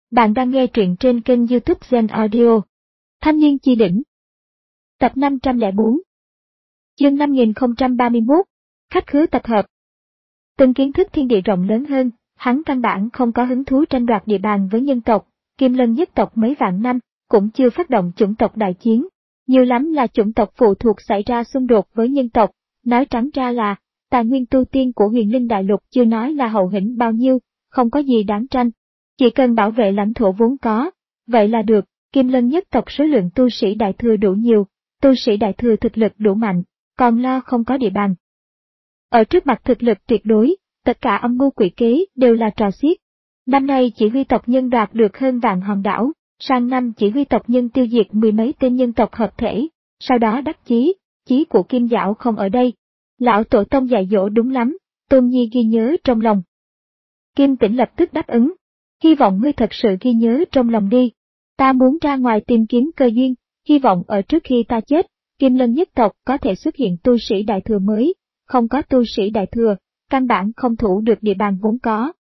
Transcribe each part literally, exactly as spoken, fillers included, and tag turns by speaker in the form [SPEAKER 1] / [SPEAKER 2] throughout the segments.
[SPEAKER 1] Bạn đang nghe truyện trên kênh YouTube Zen Audio. Thanh niên chi đỉnh. Tập năm trăm lẻ bốn. Chương năm nghìn không trăm ba mươi mốt. Khách khứa tập hợp. Từng kiến thức thiên địa rộng lớn hơn, hắn căn bản không có hứng thú tranh đoạt địa bàn với nhân tộc. Kim Lân nhất tộc mấy vạn năm cũng chưa phát động chủng tộc đại chiến, nhiều lắm là chủng tộc phụ thuộc xảy ra xung đột với nhân tộc. Nói trắng ra là tài nguyên tu tiên của Huyền Linh Đại Lục chưa nói là hậu hĩnh bao nhiêu, không có gì đáng tranh. Chỉ cần bảo vệ lãnh thổ vốn có, vậy là được. Kim Lân nhất tộc số lượng tu sĩ đại thừa đủ nhiều, tu sĩ đại thừa thực lực đủ mạnh, còn lo không có địa bàn. Ở trước mặt thực lực tuyệt đối, tất cả âm mưu quỷ kế đều là trò xiết. Năm nay chỉ huy tộc nhân đoạt được hơn vạn hòn đảo, sang năm chỉ huy tộc nhân tiêu diệt mười mấy tên nhân tộc hợp thể, sau đó đắc chí, chí của Kim Giảo không ở đây. Lão tổ tông dạy dỗ đúng lắm, Tôn Nhi ghi nhớ trong lòng. Kim Tĩnh lập tức đáp ứng. Hy vọng ngươi thật sự ghi nhớ trong lòng đi. Ta muốn ra ngoài tìm kiếm cơ duyên, hy vọng ở trước khi ta chết, Kim Lân nhất tộc có thể xuất hiện tu sĩ đại thừa mới, không có tu sĩ đại thừa, căn bản không thủ được địa bàn vốn có.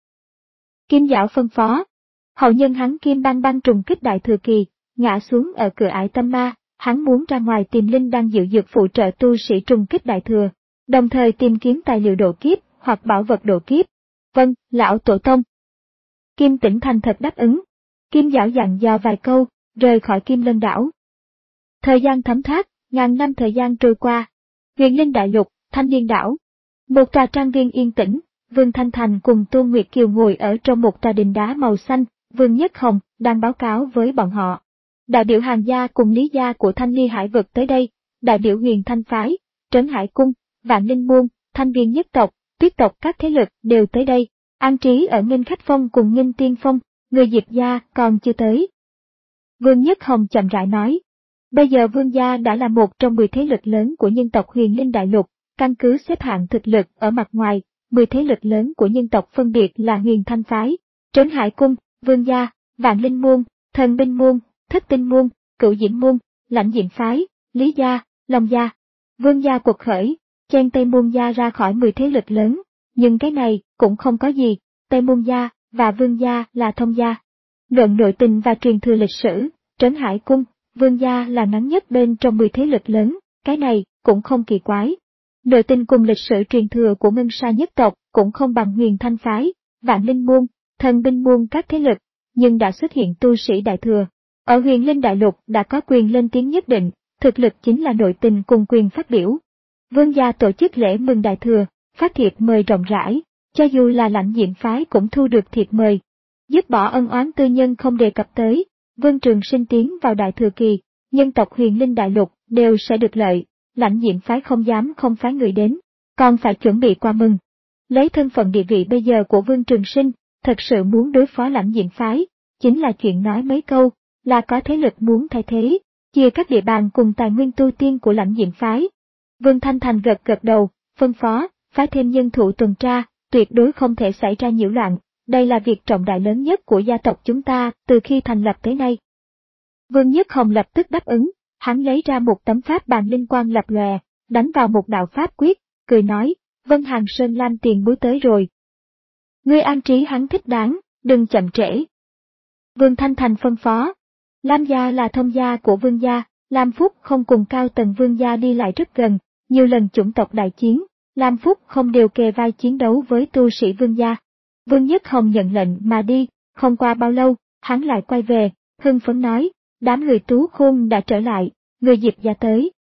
[SPEAKER 1] Kim Giảo phân phó. Hậu nhân hắn Kim Băng Băng trùng kích đại thừa kỳ, ngã xuống ở cửa ải tâm ma, hắn muốn ra ngoài tìm linh đang dự dược phụ trợ tu sĩ trùng kích đại thừa, đồng thời tìm kiếm tài liệu độ kiếp hoặc bảo vật độ kiếp. Vâng, lão tổ tông. Kim Tĩnh thành thật đáp ứng. Kim Giảo dặn dò vài câu, rời khỏi Kim Lân đảo. Thời gian thấm thoát, ngàn năm thời gian trôi qua. Huyền Linh Đại Lục, Thanh Liên đảo. Một tòa trang viên yên tĩnh, Vương Thanh Thành cùng Tôn Nguyệt Kiều ngồi ở trong một tòa đình đá màu xanh, Vương Nhất Hồng đang báo cáo với bọn họ. Đại biểu Hàn gia cùng Lý gia của Thanh Ly Hải vực tới đây, đại biểu Huyền Thanh phái, Trấn Hải cung, Vạn Linh môn, Thanh Viên nhất tộc, Tuyết tộc các thế lực đều tới đây. An Trí ở Nghinh Khách Phong cùng Nghinh Tiên Phong, người Diệp gia còn chưa tới. Vương Nhất Hồng chậm rãi nói, bây giờ Vương gia đã là một trong mười thế lực lớn của nhân tộc Huyền Linh Đại Lục, căn cứ xếp hạng thực lực ở mặt ngoài, mười thế lực lớn của nhân tộc phân biệt là Huyền Thanh phái, Trấn Hải cung, Vương gia, Vạn Linh môn, Thần Binh môn, Thất Tinh môn, Cửu Diễm môn, Lãnh Diệm phái, Lý gia, Long gia. Vương gia cuộc khởi, chen Tây môn gia ra khỏi mười thế lực lớn. Nhưng cái này cũng không có gì, Tây môn gia và Vương gia là thông gia. Luận nội tình và truyền thừa lịch sử, Trấn Hải cung, Vương gia là ngắn nhất bên trong mười thế lực lớn, cái này cũng không kỳ quái. Nội tình cùng lịch sử truyền thừa của Ngân Sa nhất tộc cũng không bằng Huyền Thanh phái, Vạn Linh môn, Thần Binh môn các thế lực, nhưng đã xuất hiện tu sĩ đại thừa. Ở Huyền Linh Đại Lục đã có quyền lên tiếng nhất định, thực lực chính là nội tình cùng quyền phát biểu. Vương gia tổ chức lễ mừng đại thừa, phát thiệp mời rộng rãi, cho dù là Lãnh Diệm phái cũng thu được thiệp mời. Dứt bỏ ân oán tư nhân không đề cập tới, Vương Trường Sinh tiến vào đại thừa kỳ, nhân tộc Huyền Linh Đại Lục đều sẽ được lợi, Lãnh Diệm phái không dám không phái người đến, còn phải chuẩn bị qua mừng. Lấy thân phận địa vị bây giờ của Vương Trường Sinh, thật sự muốn đối phó Lãnh Diệm phái, chính là chuyện nói mấy câu, là có thế lực muốn thay thế, chia các địa bàn cùng tài nguyên tu tiên của Lãnh Diệm phái. Vương Thanh Thành gật gật đầu, phân phó, phái thêm nhân thủ tuần tra, tuyệt đối không thể xảy ra nhiễu loạn, đây là việc trọng đại lớn nhất của gia tộc chúng ta từ khi thành lập tới nay. Vương Nhất Hồng lập tức đáp ứng, hắn lấy ra một tấm pháp bàn linh quang lập lòe, đánh vào một đạo pháp quyết, cười nói, Vân Hàng Sơn Lam tiền bối tới rồi. Ngươi an trí hắn thích đáng, đừng chậm trễ. Vương Thanh Thành phân phó, Lam gia là thông gia của Vương gia, Lam Phúc không cùng cao tầng Vương gia đi lại rất gần, nhiều lần chủng tộc đại chiến. Lam Phúc không đều kề vai chiến đấu với tu sĩ Vương gia. Vương Nhất Hồng nhận lệnh mà đi, không qua bao lâu, hắn lại quay về, hưng phấn nói, đám người Tú Khôn đã trở lại, người Diệp gia tới.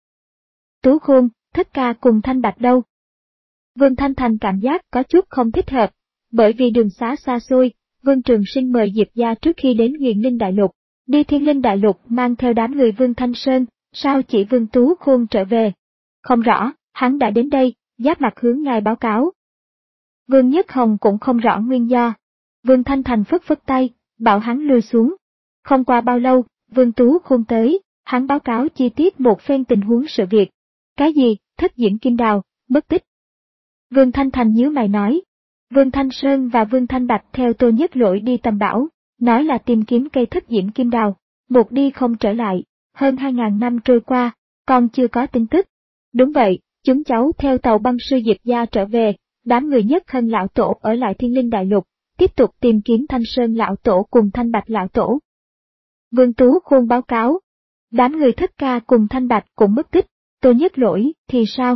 [SPEAKER 1] Tú Khôn, Thất Ca cùng Thanh Bạch đâu? Vương Thanh Thành cảm giác có chút không thích hợp, bởi vì đường xá xa xôi, Vương Trường Sinh mời Diệp gia trước khi đến Huyền Linh Đại Lục, đi Thiên Linh Đại Lục mang theo đám người Vương Thanh Sơn, sao chỉ Vương Tú Khôn trở về? Không rõ, hắn đã đến đây. Giáp mặt hướng ngài báo cáo. Vương Nhất Hồng cũng không rõ nguyên do. Vương Thanh Thành phất phất tay, bảo hắn lui xuống. Không qua bao lâu, Vương Tú Khôn tới, hắn báo cáo chi tiết một phen tình huống sự việc. Cái gì, Thất Diễm Kim Đào, mất tích. Vương Thanh Thành nhíu mày nói. Vương Thanh Sơn và Vương Thanh Bạch theo Tô Nhất Lỗi đi tầm bảo, nói là tìm kiếm cây Thất Diễm Kim Đào, một đi không trở lại, hơn hai ngàn năm trôi qua, còn chưa có tin tức. Đúng vậy. Chúng cháu theo tàu băng sư Diệp gia trở về, đám người Nhất Hân lão tổ ở lại Thiên Linh Đại Lục, tiếp tục tìm kiếm Thanh Sơn lão tổ cùng Thanh Bạch lão tổ. Vương Tú Khuôn báo cáo, đám người Thất Ca cùng Thanh Bạch cũng mất tích, Tô Nhất Lỗi thì sao?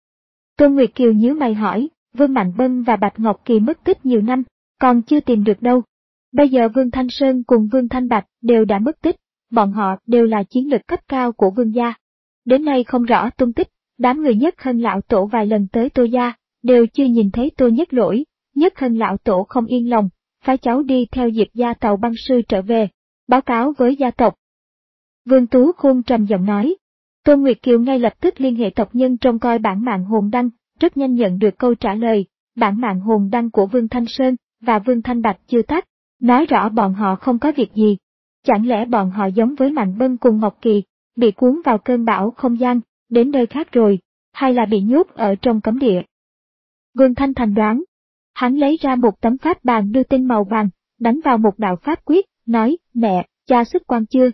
[SPEAKER 1] Tôn Nguyệt Kiều nhíu mày hỏi, Vương Mạnh Bân và Bạch Ngọc Kỳ mất tích nhiều năm, còn chưa tìm được đâu. Bây giờ Vương Thanh Sơn cùng Vương Thanh Bạch đều đã mất tích, bọn họ đều là chiến lực cấp cao của Vương gia. Đến nay không rõ tung tích, đám người Nhất Hân lão tổ vài lần tới Tô gia, đều chưa nhìn thấy Tô Nhất Lỗi. Nhất Hân lão tổ không yên lòng, phái cháu đi theo Diệp gia tàu băng sư trở về, báo cáo với gia tộc. Vương Tú Khuôn trầm giọng nói. Tôn Nguyệt Kiều ngay lập tức liên hệ tộc nhân trông coi bản mạng hồn đăng, rất nhanh nhận được câu trả lời, bản mạng hồn đăng của Vương Thanh Sơn và Vương Thanh Bạch chưa tắt, nói rõ bọn họ không có việc gì. Chẳng lẽ bọn họ giống với Mạnh Bân cùng Ngọc Kỳ, bị cuốn vào cơn bão không gian, đến nơi khác rồi, hay là bị nhốt ở trong cấm địa? Vương Thanh Thành đoán. Hắn lấy ra một tấm pháp bàn đưa tinh màu vàng, đánh vào một đạo pháp quyết, nói, mẹ, cha xuất quan chưa?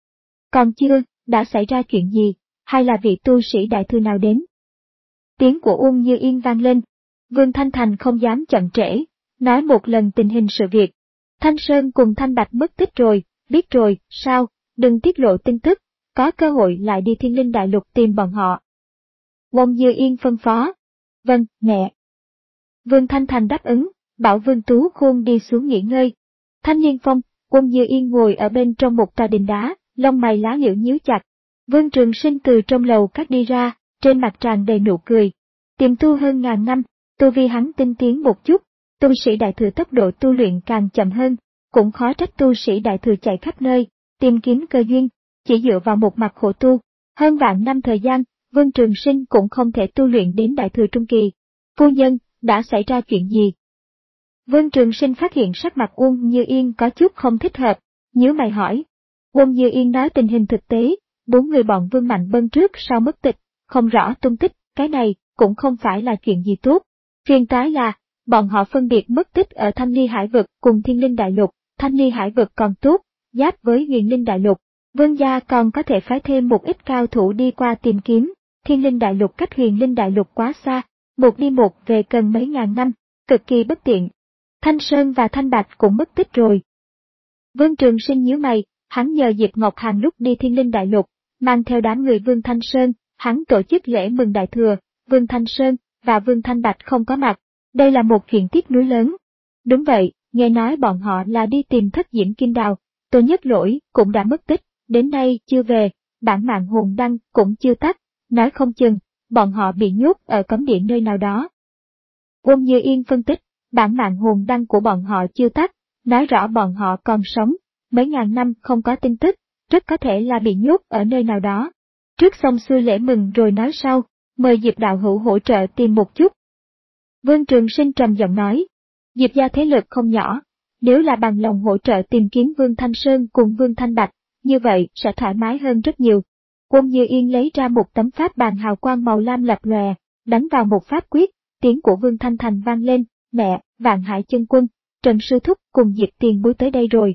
[SPEAKER 1] Còn chưa, đã xảy ra chuyện gì, hay là vị tu sĩ đại thư nào đến? Tiếng của Uông Như Yên vang lên. Vương Thanh Thành không dám chậm trễ, nói một lần tình hình sự việc. Thanh Sơn cùng Thanh Bạch mất tích rồi, biết rồi, sao, đừng tiết lộ tin tức, có cơ hội lại đi Thiên Linh Đại Lục tìm bọn họ. Uông Như Yên phân phó. Vâng, mẹ. Vương Thanh Thành đáp ứng, bảo Vương Tú Khuôn đi xuống nghỉ ngơi. Thanh Niên Phong, Uông Như Yên ngồi ở bên trong một tòa đình đá, lông mày lá liễu nhíu chặt. Vương Trường Sinh từ trong lầu các đi ra, trên mặt tràn đầy nụ cười. Tiềm tu hơn ngàn năm, tu vi hắn tinh tiến một chút, tu sĩ đại thừa tốc độ tu luyện càng chậm hơn, cũng khó trách tu sĩ đại thừa chạy khắp nơi, tìm kiếm cơ duyên, chỉ dựa vào một mặt khổ tu. Hơn vạn năm thời gian, Vương Trường Sinh cũng không thể tu luyện đến đại thừa trung kỳ. Phu nhân, đã xảy ra chuyện gì? Vương Trường Sinh phát hiện sắc mặt Uông Như Yên có chút không thích hợp, nhíu mày hỏi. Uông Như Yên nói tình hình thực tế, bốn người bọn Vương Mạnh Bân trước sau mất tịch, không rõ tung tích, cái này cũng không phải là chuyện gì tốt. Phiền toái là, bọn họ phân biệt mất tích ở Thanh Ly Hải Vực cùng Thiên Linh Đại Lục, Thanh Ly Hải Vực còn tốt, giáp với Huyền Linh Đại Lục, Vương gia còn có thể phái thêm một ít cao thủ đi qua tìm kiếm, Thiên Linh Đại Lục cách Huyền Linh Đại Lục quá xa, một đi một về cần mấy ngàn năm, cực kỳ bất tiện. Thanh Sơn và Thanh Bạch cũng mất tích rồi. Vương Trường Sinh nhíu mày, hắn nhờ Diệp Ngọc Hàn lúc đi Thiên Linh Đại Lục, mang theo đám người Vương Thanh Sơn, hắn tổ chức lễ mừng đại thừa, Vương Thanh Sơn và Vương Thanh Bạch không có mặt, đây là một chuyện tiếc nuối lớn. Đúng vậy, nghe nói bọn họ là đi tìm Thất Diễm Kim Đào, Tô Nhất Lỗi cũng đã mất tích, đến nay chưa về, bản mạng hồn đăng cũng chưa tắt, nói không chừng, bọn họ bị nhốt ở cấm địa nơi nào đó. Uông Như Yên phân tích, bản mạng hồn đăng của bọn họ chưa tắt, nói rõ bọn họ còn sống, mấy ngàn năm không có tin tức, rất có thể là bị nhốt ở nơi nào đó. Trước xong xuôi lễ mừng rồi nói sau, mời Diệp đạo hữu hỗ trợ tìm một chút. Vương Trường Sinh trầm giọng nói, Diệp gia thế lực không nhỏ, nếu là bằng lòng hỗ trợ tìm kiếm Vương Thanh Sơn cùng Vương Thanh Bạch, như vậy sẽ thoải mái hơn rất nhiều. Uông Như Yên lấy ra một tấm pháp bàn hào quang màu lam lập lòe, đánh vào một pháp quyết, tiếng của Vương Thanh Thành vang lên, mẹ, Vạn Hải Chân Quân, Trần Sư Thúc cùng Diệp Tiền Bối tới đây rồi.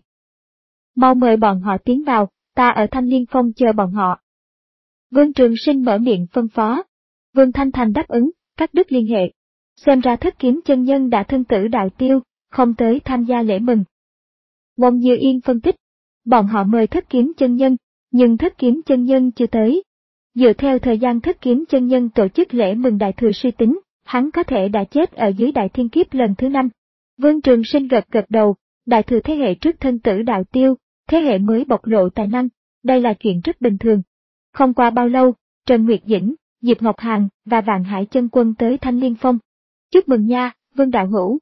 [SPEAKER 1] Mau mời bọn họ tiến vào, ta ở Thanh Liên Phong chờ bọn họ. Vương Trường Sinh mở miệng phân phó. Vương Thanh Thành đáp ứng, cắt đứt liên hệ. Xem ra Thất Kiếm chân nhân đã thân tử đạo tiêu, không tới tham gia lễ mừng. Uông Như Yên phân tích, bọn họ mời Thất Kiếm chân nhân, nhưng Thất Kiếm chân nhân chưa tới. Dựa theo thời gian Thất Kiếm chân nhân tổ chức lễ mừng đại thừa suy tính, hắn có thể đã chết ở dưới đại thiên kiếp lần thứ năm. Vương Trường Sinh gật gật đầu, đại thừa thế hệ trước thân tử đạo tiêu, thế hệ mới bộc lộ tài năng, đây là chuyện rất bình thường. Không qua bao lâu, Trần Nguyệt Dĩnh, Diệp Ngọc Hàn và Vạn Hải Chân Quân tới Thanh Liên Phong. Chúc mừng nha, Vương đạo hữu.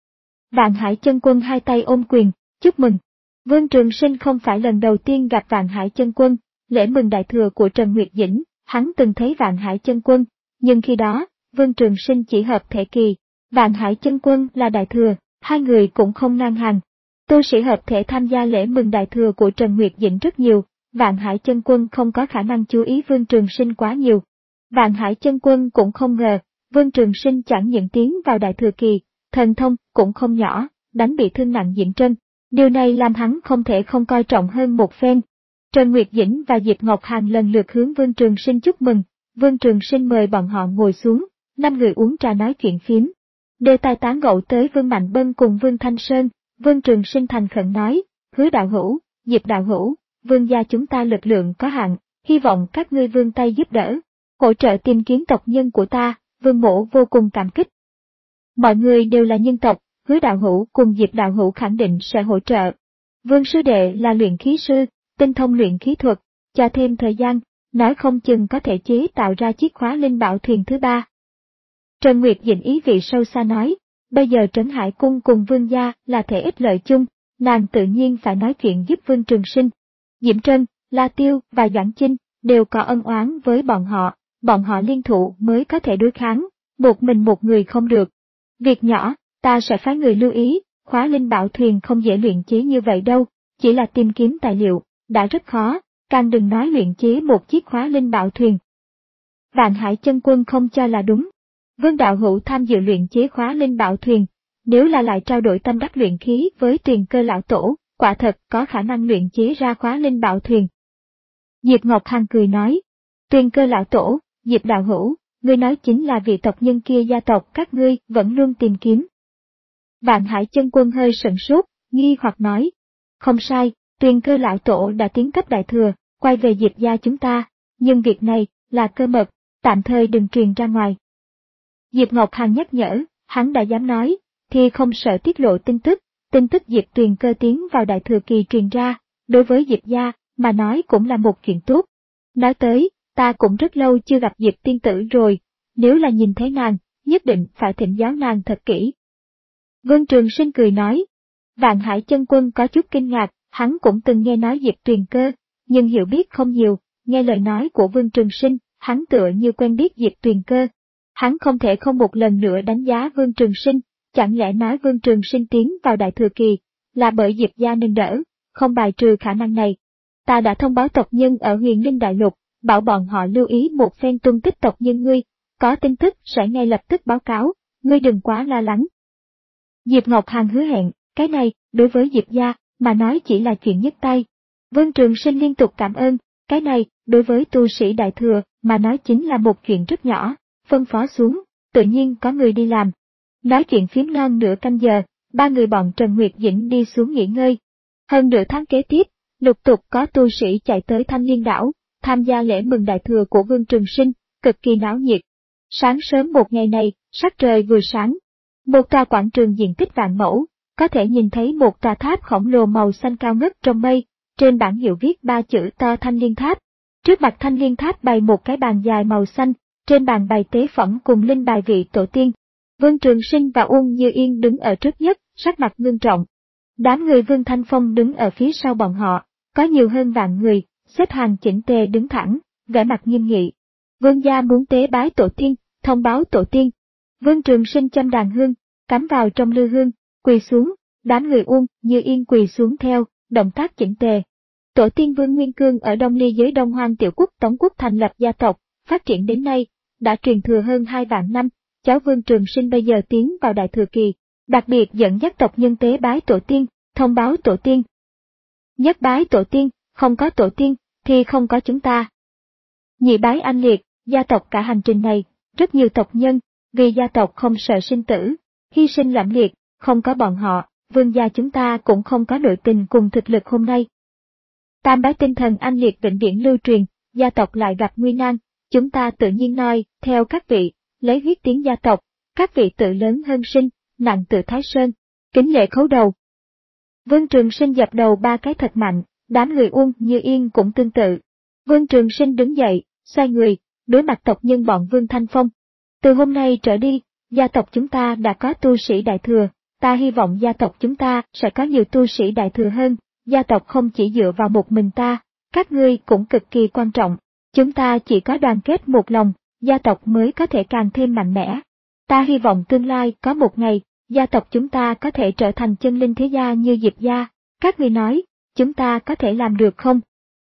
[SPEAKER 1] Vạn Hải Chân Quân hai tay ôm quyền, chúc mừng. Vương Trường Sinh không phải lần đầu tiên gặp Vạn Hải Chân Quân, lễ mừng đại thừa của Trần Nguyệt Dĩnh, hắn từng thấy Vạn Hải Chân Quân, nhưng khi đó, Vương Trường Sinh chỉ hợp thể kỳ, Vạn Hải Chân Quân là đại thừa, hai người cũng không ngang hàng. Tu sĩ hợp thể tham gia lễ mừng đại thừa của Trần Nguyệt Dĩnh rất nhiều, Vạn Hải Chân Quân không có khả năng chú ý Vương Trường Sinh quá nhiều. Vạn Hải Chân Quân cũng không ngờ, Vương Trường Sinh chẳng những tiến vào đại thừa kỳ, thần thông cũng không nhỏ, đánh bị thương nặng Diễm Trân. Điều này làm hắn không thể không coi trọng hơn một phen. Trần Nguyệt Dĩnh và Diệp Ngọc Hàn lần lượt hướng Vương Trường Sinh chúc mừng, Vương Trường Sinh mời bọn họ ngồi xuống, năm người uống trà nói chuyện phím. Đều tài tán gẫu tới Vương Mạnh Bân cùng Vương Thanh Sơn. Vương Trường Sinh thành khẩn nói, Hứa đạo hữu, Diệp đạo hữu, Vương gia chúng ta lực lượng có hạn, hy vọng các ngươi vươn tay giúp đỡ, hỗ trợ tìm kiếm tộc nhân của ta. Vương mỗ vô cùng cảm kích. Mọi người đều là nhân tộc, Hứa đạo hữu cùng Diệp đạo hữu khẳng định sẽ hỗ trợ. Vương sư đệ là luyện khí sư, tinh thông luyện khí thuật, cho thêm thời gian, nói không chừng có thể chế tạo ra chiếc khóa linh bảo thuyền thứ ba. Trần Nguyệt Dĩnh ý vị sâu xa nói, bây giờ Trấn Hải Cung cùng Vương gia là thể ích lợi chung, nàng tự nhiên phải nói chuyện giúp Vương Trường Sinh. Diễm Trân, La Tiêu và Doãn Chinh đều có ân oán với bọn họ, bọn họ liên thủ mới có thể đối kháng, một mình một người không được. Việc nhỏ, ta sẽ phái người lưu ý, khóa linh bảo thuyền không dễ luyện chế như vậy đâu, chỉ là tìm kiếm tài liệu, đã rất khó, càng đừng nói luyện chế một chiếc khóa linh bảo thuyền. Vạn Hải Chân Quân không cho là đúng. Vương đạo hữu tham dự luyện chế khóa linh bảo thuyền, nếu là lại trao đổi tâm đắc luyện khí với Tuyền Cơ lão tổ, quả thật có khả năng luyện chế ra khóa linh bảo thuyền. Diệp Ngọc Hằng cười nói, Tuyền Cơ lão tổ, Diệp đạo hữu, ngươi nói chính là vị tộc nhân kia gia tộc các ngươi vẫn luôn tìm kiếm. Vạn Hải Chân Quân hơi sửng sốt, nghi hoặc nói, không sai, Tuyền Cơ lão tổ đã tiến cấp đại thừa, quay về Diệp gia chúng ta, nhưng việc này là cơ mật, tạm thời đừng truyền ra ngoài. Diệp Ngọc Hằng nhắc nhở, hắn đã dám nói, thì không sợ tiết lộ tin tức, tin tức Diệp Tuyền Cơ tiến vào đại thừa kỳ truyền ra, đối với Diệp gia mà nói cũng là một chuyện tốt. Nói tới, ta cũng rất lâu chưa gặp Diệp tiên tử rồi, nếu là nhìn thấy nàng, nhất định phải thỉnh giáo nàng thật kỹ. Vương Trường Sinh cười nói, Vạn Hải Chân Quân có chút kinh ngạc, hắn cũng từng nghe nói Diệp Tuyền Cơ, nhưng hiểu biết không nhiều, nghe lời nói của Vương Trường Sinh, hắn tựa như quen biết Diệp Tuyền Cơ. Hắn không thể không một lần nữa đánh giá Vương Trường Sinh, chẳng lẽ nói Vương Trường Sinh tiến vào đại thừa kỳ, là bởi Diệp gia nâng đỡ, không bài trừ khả năng này. Ta đã thông báo tộc nhân ở Huyền Linh Đại Lục, bảo bọn họ lưu ý một phen tung tích tộc nhân ngươi, có tin tức sẽ ngay lập tức báo cáo, ngươi đừng quá lo lắng. Diệp Ngọc Hằng hứa hẹn, cái này, đối với Diệp gia, mà nói chỉ là chuyện nhấc tay. Vương Trường Sinh liên tục cảm ơn, cái này, đối với tu sĩ đại thừa, mà nói chính là một chuyện rất nhỏ, phân phó xuống, tự nhiên có người đi làm. Nói chuyện phím non nửa canh giờ, ba người bọn Trần Nguyệt Dĩnh đi xuống nghỉ ngơi. Hơn nửa tháng kế tiếp, lục tục có tu sĩ chạy tới Thanh Liên đảo, tham gia lễ mừng đại thừa của Vương Trường Sinh, cực kỳ náo nhiệt. Sáng sớm một ngày này, sắc trời vừa sáng. Một tòa quảng trường diện tích vạn mẫu, có thể nhìn thấy một tòa tháp khổng lồ màu xanh cao ngất trong mây, trên bảng hiệu viết ba chữ to Thanh Liên Tháp. Trước mặt Thanh Liên Tháp bày một cái bàn dài màu xanh, trên bàn bày tế phẩm cùng linh bài vị tổ tiên. Vương Trường Sinh và Uông Như Yên đứng ở trước nhất, sắc mặt ngưng trọng. Đám người Vương Thanh Phong đứng ở phía sau bọn họ, có nhiều hơn vạn người, xếp hàng chỉnh tề đứng thẳng, vẻ mặt nghiêm nghị. Vương gia muốn tế bái tổ tiên, thông báo tổ tiên. Vương Trường Sinh châm đàn hương, cắm vào trong lư hương, quỳ xuống, đám người Uông Như Yên quỳ xuống theo, động tác chỉnh tề. Tổ tiên Vương Nguyên Cương ở Đông Ly dưới Đông Hoang Tiểu Quốc Tống Quốc thành lập gia tộc, phát triển đến nay, đã truyền thừa hơn hai vạn năm, cháu Vương Trường Sinh bây giờ tiến vào đại thừa kỳ, đặc biệt dẫn dắt tộc nhân tế bái tổ tiên, thông báo tổ tiên. Nhất bái tổ tiên, không có tổ tiên, thì không có chúng ta. Nhị bái anh liệt, gia tộc cả hành trình này, rất nhiều tộc nhân, vì gia tộc không sợ sinh tử, hy sinh lẫm liệt, không có bọn họ, vương gia chúng ta cũng không có nội tình cùng thực lực hôm nay. Tam bái tinh thần anh liệt vĩnh viễn lưu truyền, gia tộc lại gặp nguy nan, chúng ta tự nhiên noi, theo các vị, lấy huyết tiến gia tộc, các vị tự lớn hơn sinh, nặng tự Thái Sơn, kính lễ khấu đầu. Vương Trường Sinh dập đầu ba cái thật mạnh, đám người Uông Như Yên cũng tương tự. Vương Trường Sinh đứng dậy, xoay người, đối mặt tộc nhân bọn Vương Thanh Phong. Từ hôm nay trở đi, gia tộc chúng ta đã có tu sĩ đại thừa, ta hy vọng gia tộc chúng ta sẽ có nhiều tu sĩ đại thừa hơn, gia tộc không chỉ dựa vào một mình ta, các ngươi cũng cực kỳ quan trọng, chúng ta chỉ có đoàn kết một lòng, gia tộc mới có thể càng thêm mạnh mẽ. Ta hy vọng tương lai có một ngày, gia tộc chúng ta có thể trở thành chân linh thế gia như Diệp gia, các ngươi nói, chúng ta có thể làm được không?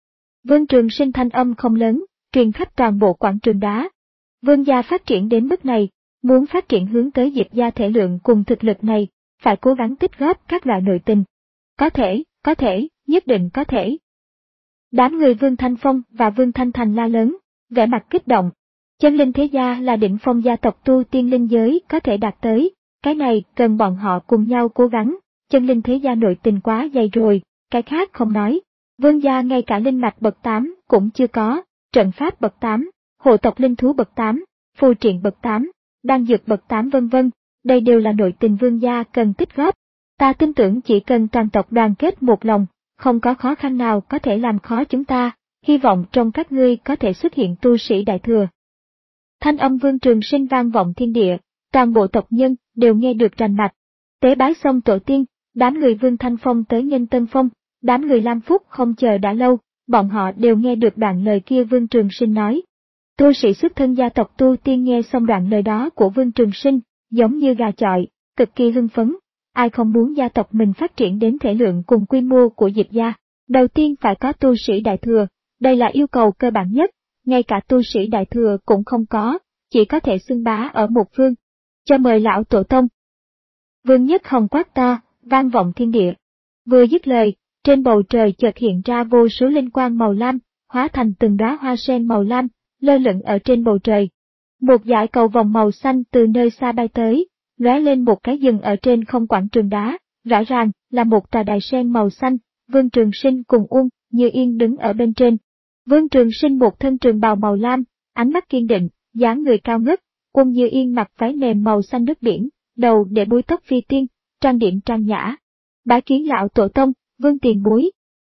[SPEAKER 1] Vương Trường Sinh thanh âm không lớn, truyền khắp toàn bộ quảng trường đá. Vương gia phát triển đến mức này, muốn phát triển hướng tới Diệp gia thể lượng cùng thực lực này, phải cố gắng tích góp các loại nội tình. Có thể, có thể, nhất định có thể. Đám người Vương Thanh Phong và Vương Thanh Thành la lớn, vẻ mặt kích động. Chân linh thế gia là đỉnh phong gia tộc tu tiên linh giới có thể đạt tới, Cái này cần bọn họ cùng nhau cố gắng, chân linh thế gia nội tình quá dày rồi, cái khác không nói. Vương gia ngay cả linh mạch bậc tám cũng chưa có, trận pháp bậc tám, hộ tộc linh thú bậc tám, phù triện bậc tám, đan dược bậc tám vân vân, đây đều là nội tình vương gia cần tích góp. Ta tin tưởng chỉ cần toàn tộc đoàn kết một lòng, không có khó khăn nào có thể làm khó chúng ta, hy vọng trong các ngươi có thể xuất hiện tu sĩ đại thừa. Thanh âm Vương Trường Sinh vang vọng thiên địa, toàn bộ tộc nhân đều nghe được rành mạch. Tế bái xong tổ tiên, đám người Vương Thanh Phong tới nghênh Tân Phong, đám người Lam Phúc không chờ đã lâu, bọn họ đều nghe được đoạn lời kia Vương Trường Sinh nói. Tu sĩ xuất thân gia tộc tu tiên nghe xong đoạn lời đó của Vương Trường Sinh, giống như gà chọi, cực kỳ hưng phấn. Ai không muốn gia tộc mình phát triển đến thể lượng cùng quy mô của Diệp gia? Đầu tiên phải có tu sĩ đại thừa, đây là yêu cầu cơ bản nhất, ngay cả tu sĩ đại thừa cũng không có, chỉ có thể xưng bá ở một phương. Cho mời lão tổ tông. Vương Nhất Hồng quát to, vang vọng thiên địa. Vừa dứt lời, trên bầu trời chợt hiện ra vô số linh quang màu lam, hóa thành từng đóa hoa sen màu lam, lơ lửng ở trên bầu trời. Một dải cầu vòng màu xanh từ nơi xa bay tới, lóe lên một cái dừng ở trên không quảng trường đá, rõ ràng là một tòa đài sen màu xanh. Vương Trường Sinh cùng Uông Như Yên đứng ở bên trên. Vương Trường Sinh một thân trường bào màu lam, ánh mắt kiên định, dáng người cao ngất. Uông Như Yên mặc váy mềm màu xanh nước biển, đầu để búi tóc phi tiên, trang điểm trang nhã. Bái kiến lão tổ tông, Vương tiền bối.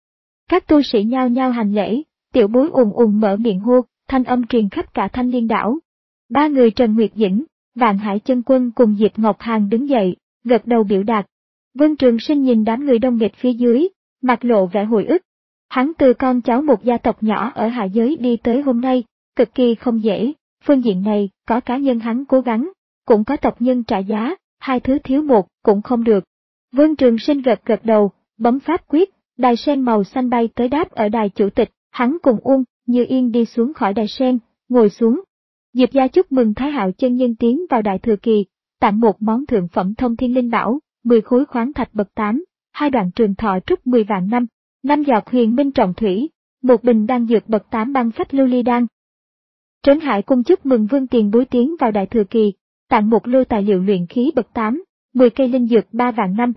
[SPEAKER 1] Các tu sĩ nhao nhao hành lễ, tiểu bối ùn ùn mở miệng hô, thanh âm truyền khắp cả Thanh Liên đảo. Ba người Trần Nguyệt Dĩnh, Vạn Hải Chân Quân cùng Diệp Ngọc Hàn đứng dậy, gật đầu biểu đạt. Vương Trường Sinh nhìn đám người đông nghịch phía dưới, mặt lộ vẻ hồi ức. Hắn từ con cháu một gia tộc nhỏ ở hạ giới đi tới hôm nay, cực kỳ không dễ, phương diện này có cá nhân hắn cố gắng, cũng có tộc nhân trả giá, hai thứ thiếu một cũng không được. Vương Trường Sinh gật gật đầu, bấm pháp quyết, đài sen màu xanh bay tới đáp ở đài chủ tịch, hắn cùng Uông Như Yên đi xuống khỏi đài sen, ngồi xuống. Diệp gia chúc mừng Thái Hạo chân nhân tiến vào đại thừa kỳ, tặng một món thượng phẩm thông thiên linh bảo, mười khối khoáng thạch bậc tám, hai đoạn trường thọ trúc mười vạn năm, năm giọt huyền minh trọng thủy, một bình đan dược bậc tám băng phách lưu ly đan. Trấn Hải cung chúc mừng Vương tiền bối tiến vào đại thừa kỳ, tặng một lô tài liệu luyện khí bậc tám, mười cây linh dược ba vạn năm.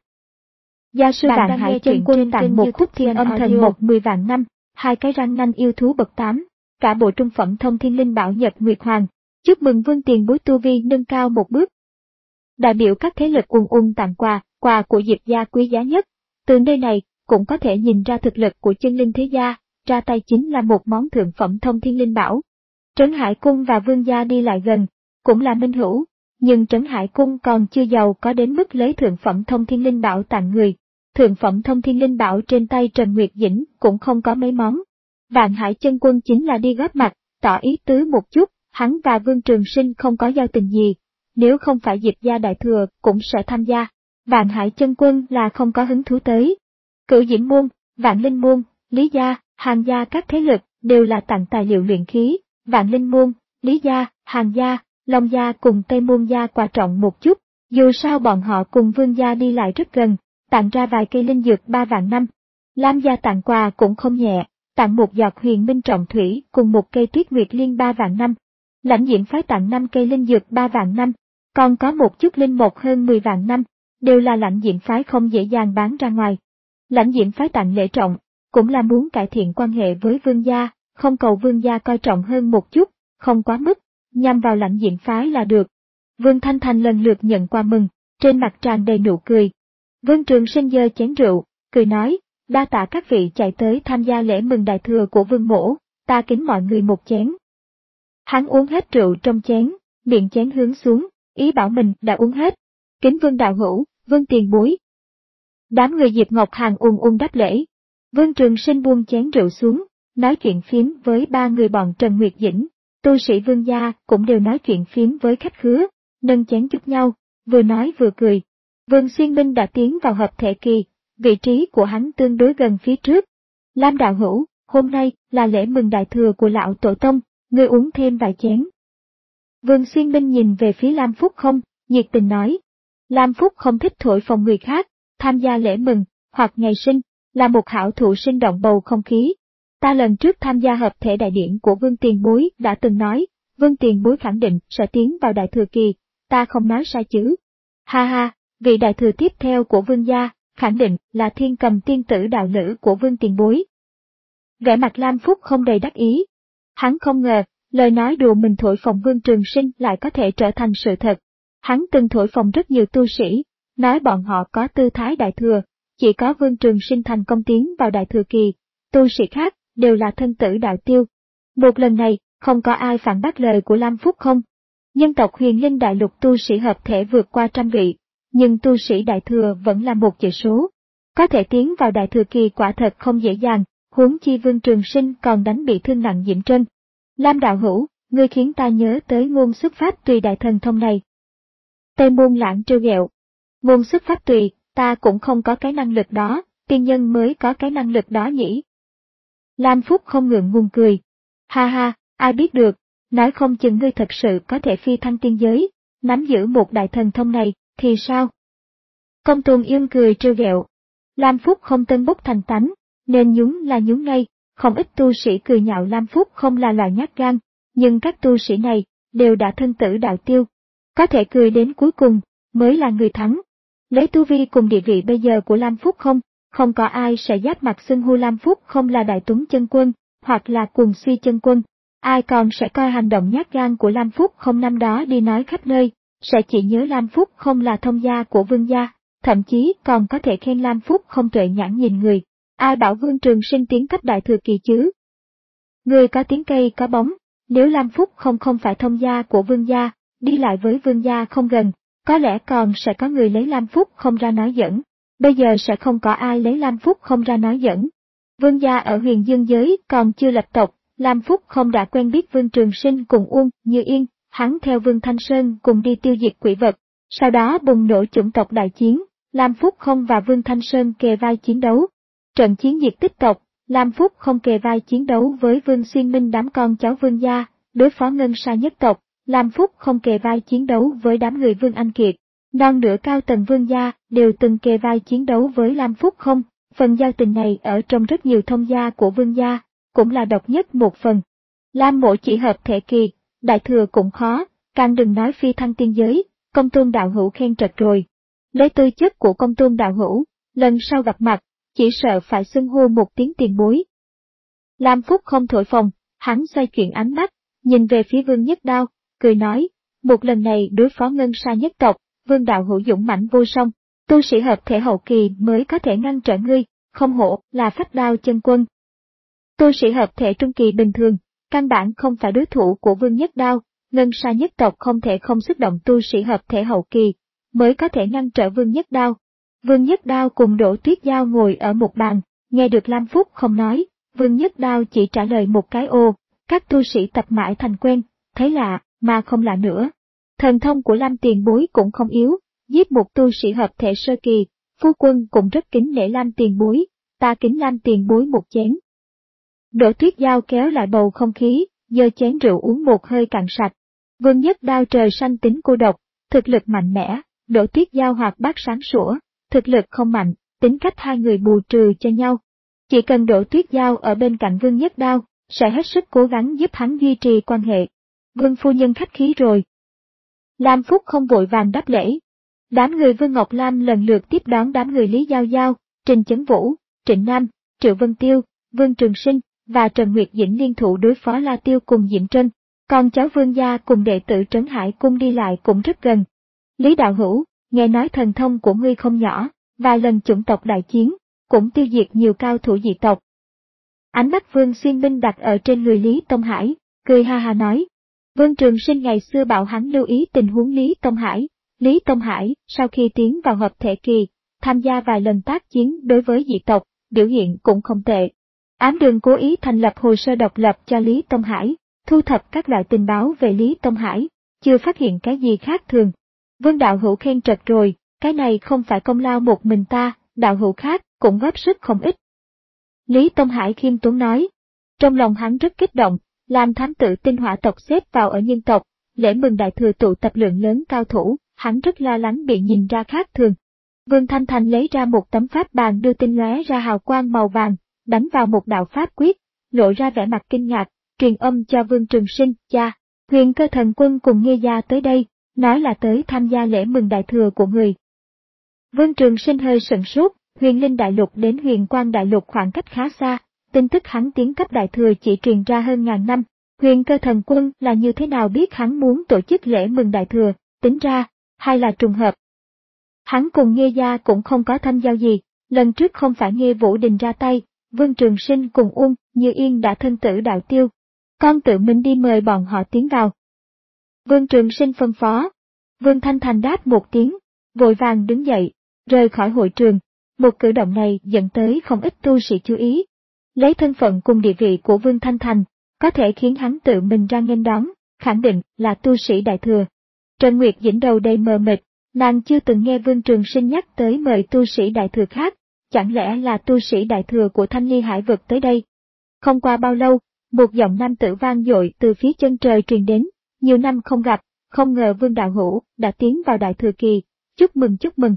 [SPEAKER 1] Gia sư Vạn Hải chân quân tặng một khúc thiên âm thần một mười vạn năm, hai cái răng nanh yêu thú bậc tám, cả bộ trung phẩm thông thiên linh bảo Nhật Nguyệt Hoàng, chúc mừng Vương tiền bối tu vi nâng cao một bước. Đại biểu các thế lực ùn ùn tặng quà, quà của Diệp gia quý giá nhất. Từ nơi này cũng có thể nhìn ra thực lực của chân linh thế gia, ra tay chính là một món thượng phẩm thông thiên linh bảo. Trấn Hải cung và Vương gia đi lại gần, cũng là minh hữu, nhưng Trấn Hải cung còn chưa giàu có đến mức lấy thượng phẩm thông thiên linh bảo tặng người. Thượng phẩm thông thiên linh bảo trên tay Trần Nguyệt Dĩnh cũng không có mấy món. Vạn Hải chân quân chính là đi góp mặt, tỏ ý tứ một chút, hắn và Vương Trường Sinh không có giao tình gì, nếu không phải Diệp gia đại thừa cũng sẽ tham gia. Vạn Hải chân quân là không có hứng thú tới. Cửu Diễm môn, Vạn Linh môn, Lý gia, Hàn gia các thế lực đều là tặng tài liệu luyện khí, Vạn Linh môn, Lý gia, Hàn gia, Long gia cùng Tây môn gia quan trọng một chút, dù sao bọn họ cùng Vương gia đi lại rất gần, tặng ra vài cây linh dược ba vạn năm. Lam gia tặng quà cũng không nhẹ, tặng một giọt huyền minh trọng thủy cùng một cây tuyết nguyệt liên ba vạn năm. Lãnh Diễm phái tặng năm cây linh dược ba vạn năm, còn có một chút linh mộc hơn mười vạn năm, đều là Lãnh Diễm phái không dễ dàng bán ra ngoài. Lãnh Diễm phái tặng lễ trọng, cũng là muốn cải thiện quan hệ với Vương gia, không cầu Vương gia coi trọng hơn một chút, không quá mức, nhằm vào Lãnh Diễm phái là được. Vương Thanh Thành lần lượt nhận quà mừng, trên mặt tràn đầy nụ cười. Vương Trường Sinh giơ chén rượu, cười nói, đa tạ các vị chạy tới tham gia lễ mừng đại thừa của Vương mỗ, ta kính mọi người một chén. Hắn uống hết rượu trong chén, miệng chén hướng xuống, ý bảo mình đã uống hết. Kính Vương đạo hữu, Vương tiền bối. Đám người Diệp Ngọc Hàn ùn ùn đáp lễ. Vương Trường Sinh buông chén rượu xuống, nói chuyện phiếm với ba người bọn Trần Nguyệt Dĩnh, tu sĩ Vương gia cũng đều nói chuyện phiếm với khách khứa, nâng chén chúc nhau, vừa nói vừa cười. Vương Xuyên Minh đã tiến vào hợp thể kỳ, vị trí của hắn tương đối gần phía trước. Lam đạo hữu, hôm nay là lễ mừng đại thừa của lão tổ tông, ngươi uống thêm vài chén. Vương Xuyên Minh nhìn về phía Lam Phúc không, nhiệt tình nói. Lam Phúc không thích thổi phồng người khác, tham gia lễ mừng, hoặc ngày sinh, là một hảo thủ sinh động bầu không khí. Ta lần trước tham gia hợp thể đại điển của Vương Tiền Bối đã từng nói, Vương Tiền Bối khẳng định sẽ tiến vào đại thừa kỳ, ta không nói sai chứ. Ha ha, vị đại thừa tiếp theo của Vương gia, khẳng định là Thiên Cầm tiên tử đạo lữ của Vương tiền bối. Vẻ mặt Lam Phúc không đầy đắc ý. Hắn không ngờ, lời nói đùa mình thổi phồng Vương Trường Sinh lại có thể trở thành sự thật. Hắn từng thổi phồng rất nhiều tu sĩ, nói bọn họ có tư thái đại thừa, chỉ có Vương Trường Sinh thành công tiến vào đại thừa kỳ, tu sĩ khác đều là thân tử đạo tiêu. Một lần này, không có ai phản bác lời của Lam Phúc không? Nhân tộc Huyền Linh đại lục tu sĩ hợp thể vượt qua trăm vị, nhưng tu sĩ đại thừa vẫn là một chữ số. Có thể tiến vào đại thừa kỳ quả thật không dễ dàng, huống chi Vương Trường Sinh còn đánh bị thương nặng Diễm Trân. Lam đạo hữu, ngươi khiến ta nhớ tới ngôn xuất pháp tùy đại thần thông này. Tây Môn Lãng trêu ghẹo. Ngôn xuất pháp tùy, ta cũng không có cái năng lực đó, tiên nhân mới có cái năng lực đó nhỉ. Lam Phúc không ngượng ngùng cười. Ha ha, ai biết được, nói không chừng ngươi thật sự có thể phi thăng tiên giới, nắm giữ một đại thần thông này, thì sao? Công Tôn Yên cười trêu ghẹo. Lam Phúc không tân bốc thành tánh, nên nhún là nhún ngay, không ít tu sĩ cười nhạo Lam Phúc không là loài nhát gan, nhưng các tu sĩ này đều đã thân tử đạo tiêu. Có thể cười đến cuối cùng, mới là người thắng. Lấy tu vi cùng địa vị bây giờ của Lam Phúc không, không có ai sẽ giáp mặt xưng hô Lam Phúc không là đại tuấn chân quân, hoặc là cuồng suy chân quân. Ai còn sẽ coi hành động nhát gan của Lam Phúc không năm đó đi nói khắp nơi, sẽ chỉ nhớ Lam Phúc không là thông gia của Vương gia, thậm chí còn có thể khen Lam Phúc không tuệ nhãn nhìn người. Ai bảo Vương Trường Sinh tiến cấp đại thừa kỳ chứ? Người có tiếng cây có bóng, nếu Lam Phúc không không phải thông gia của Vương gia, đi lại với Vương gia không gần, có lẽ còn sẽ có người lấy Lam Phúc không ra nói giỡn. Bây giờ sẽ không có ai lấy Lam Phúc không ra nói giỡn. Vương gia ở Huyền Dương giới còn chưa lập tộc, Lam Phúc không đã quen biết Vương Trường Sinh cùng Uông Như Yên, hắn theo Vương Thanh Sơn cùng đi tiêu diệt quỷ vật. Sau đó bùng nổ chủng tộc đại chiến, Lam Phúc không và Vương Thanh Sơn kề vai chiến đấu. Trận chiến diệt tích tộc, Lam Phúc không kề vai chiến đấu với Vương Xuyên Minh đám con cháu Vương gia, đối phó Ngân Sa nhất tộc, Lam Phúc không kề vai chiến đấu với đám người Vương Anh Kiệt. Non nửa cao tầng Vương gia đều từng kề vai chiến đấu với Lam Phúc không, phần giao tình này ở trong rất nhiều thông gia của Vương gia, cũng là độc nhất một phần. Lam mộ chỉ hợp thể kỳ, đại thừa cũng khó, càng đừng nói phi thăng tiên giới, Công Tôn đạo hữu khen trật rồi. Lấy tư chất của Công Tôn đạo hữu, lần sau gặp mặt, chỉ sợ phải xưng hô một tiếng tiền bối. Lam Phúc không thổi phồng, hắn xoay chuyển ánh mắt, nhìn về phía Vương Nhất Đao, cười nói, một lần này đối phó Ngân Sa nhất tộc, Vương đạo hữu dũng mãnh vô song, tu sĩ hợp thể hậu kỳ mới có thể ngăn trở ngươi, không hổ là phách đao chân quân. Tu sĩ hợp thể trung kỳ bình thường, căn bản không phải đối thủ của Vương Nhất Đao, Ngân Sa nhất tộc không thể không xuất động tu sĩ hợp thể hậu kỳ, mới có thể ngăn trở Vương Nhất Đao. Vương Nhất Đao cùng Đỗ Tuyết Giao ngồi ở một bàn, nghe được Lam Phúc không nói, Vương Nhất Đao chỉ trả lời một cái ô, các tu sĩ tập mãi thành quen, thấy lạ, mà không lạ nữa. Thần thông của Lam tiền bối cũng không yếu, giết một tu sĩ hợp thể sơ kỳ, phu quân cũng rất kính nể Lam tiền bối, ta kính Lam tiền bối một chén. Đỗ Tuyết Giao kéo lại bầu không khí, giơ chén rượu uống một hơi cạn sạch. Vương Nhất Đao trời xanh tính cô độc, thực lực mạnh mẽ, Đỗ Tuyết Giao hoạt bát sáng sủa, thực lực không mạnh, tính cách hai người bù trừ cho nhau. Chỉ cần Đỗ Tuyết Giao ở bên cạnh Vương Nhất Đao, sẽ hết sức cố gắng giúp hắn duy trì quan hệ. Vương phu nhân khách khí rồi. Lam Phúc không vội vàng đáp lễ. Đám người Vương Ngọc Lam lần lượt tiếp đón đám người Lý Giao Giao, Trình Chấn Vũ, Trịnh Nam, Triệu Vân Tiêu, Vương Trường Sinh và Trần Nguyệt Dĩnh liên thủ đối phó La Tiêu cùng Diễm Trân. Còn cháu Vương gia cùng đệ tử Trấn Hải cung đi lại cũng rất gần. Lý đạo hữu, nghe nói thần thông của ngươi không nhỏ, vài lần chủng tộc đại chiến, cũng tiêu diệt nhiều cao thủ dị tộc. Ánh mắt Vương Xuyên Minh đặt ở trên người Lý Tông Hải, cười ha ha nói. Vương Trường Sinh ngày xưa bảo hắn lưu ý tình huống Lý Tông Hải. Lý Tông Hải, sau khi tiến vào hợp thể kỳ, tham gia vài lần tác chiến đối với dị tộc, biểu hiện cũng không tệ. Ám Đường cố ý thành lập hồ sơ độc lập cho Lý Tông Hải, thu thập các loại tình báo về Lý Tông Hải, chưa phát hiện cái gì khác thường. Vương đạo hữu khen trật rồi, cái này không phải công lao một mình ta, đạo hữu khác cũng góp sức không ít. Lý Tông Hải khiêm tốn nói. Trong lòng hắn rất kích động, làm thám tử tinh hỏa tộc xếp vào ở nhân tộc, lễ mừng đại thừa tụ tập lượng lớn cao thủ, hắn rất lo lắng bị nhìn ra khác thường. Vương Thanh Thành lấy ra một tấm pháp bàn đưa tinh lóe ra hào quang màu vàng, đánh vào một đạo pháp quyết, lộ ra vẻ mặt kinh ngạc, truyền âm cho Vương Trường Sinh, cha, Huyền Cơ thần quân cùng Nghê gia tới đây, nói là tới tham gia lễ mừng đại thừa của người. Vương Trường Sinh hơi sửng sốt, Huyền Linh Đại Lục đến Huyền Quang Đại Lục khoảng cách khá xa, tin tức hắn tiến cấp đại thừa chỉ truyền ra hơn ngàn năm. Huyền Cơ Thần Quân là như thế nào biết hắn muốn tổ chức lễ mừng đại thừa, tính ra, hay là trùng hợp. Hắn cùng Nghê Gia cũng không có thâm giao gì, lần trước không phải Nghê Vũ Đình ra tay, Vương Trường Sinh cùng Uông Như Yên đã thân tử đạo tiêu. Con tự mình đi mời bọn họ tiến vào. Vương Trường Sinh phân phó. Vương Thanh Thành đáp một tiếng, vội vàng đứng dậy, rời khỏi hội trường. Một cử động này dẫn tới không ít tu sĩ chú ý. Lấy thân phận cùng địa vị của Vương Thanh Thành, có thể khiến hắn tự mình ra nghênh đón, khẳng định là tu sĩ đại thừa. Trần Nguyệt Dĩnh đầu đầy mờ mịt, nàng chưa từng nghe Vương Trường Sinh nhắc tới mời tu sĩ đại thừa khác, chẳng lẽ là tu sĩ đại thừa của Thanh Ly Hải vực tới đây? Không qua bao lâu, một giọng nam tử vang dội từ phía chân trời truyền đến, nhiều năm không gặp, không ngờ Vương đạo hữu đã tiến vào đại thừa kỳ, chúc mừng chúc mừng.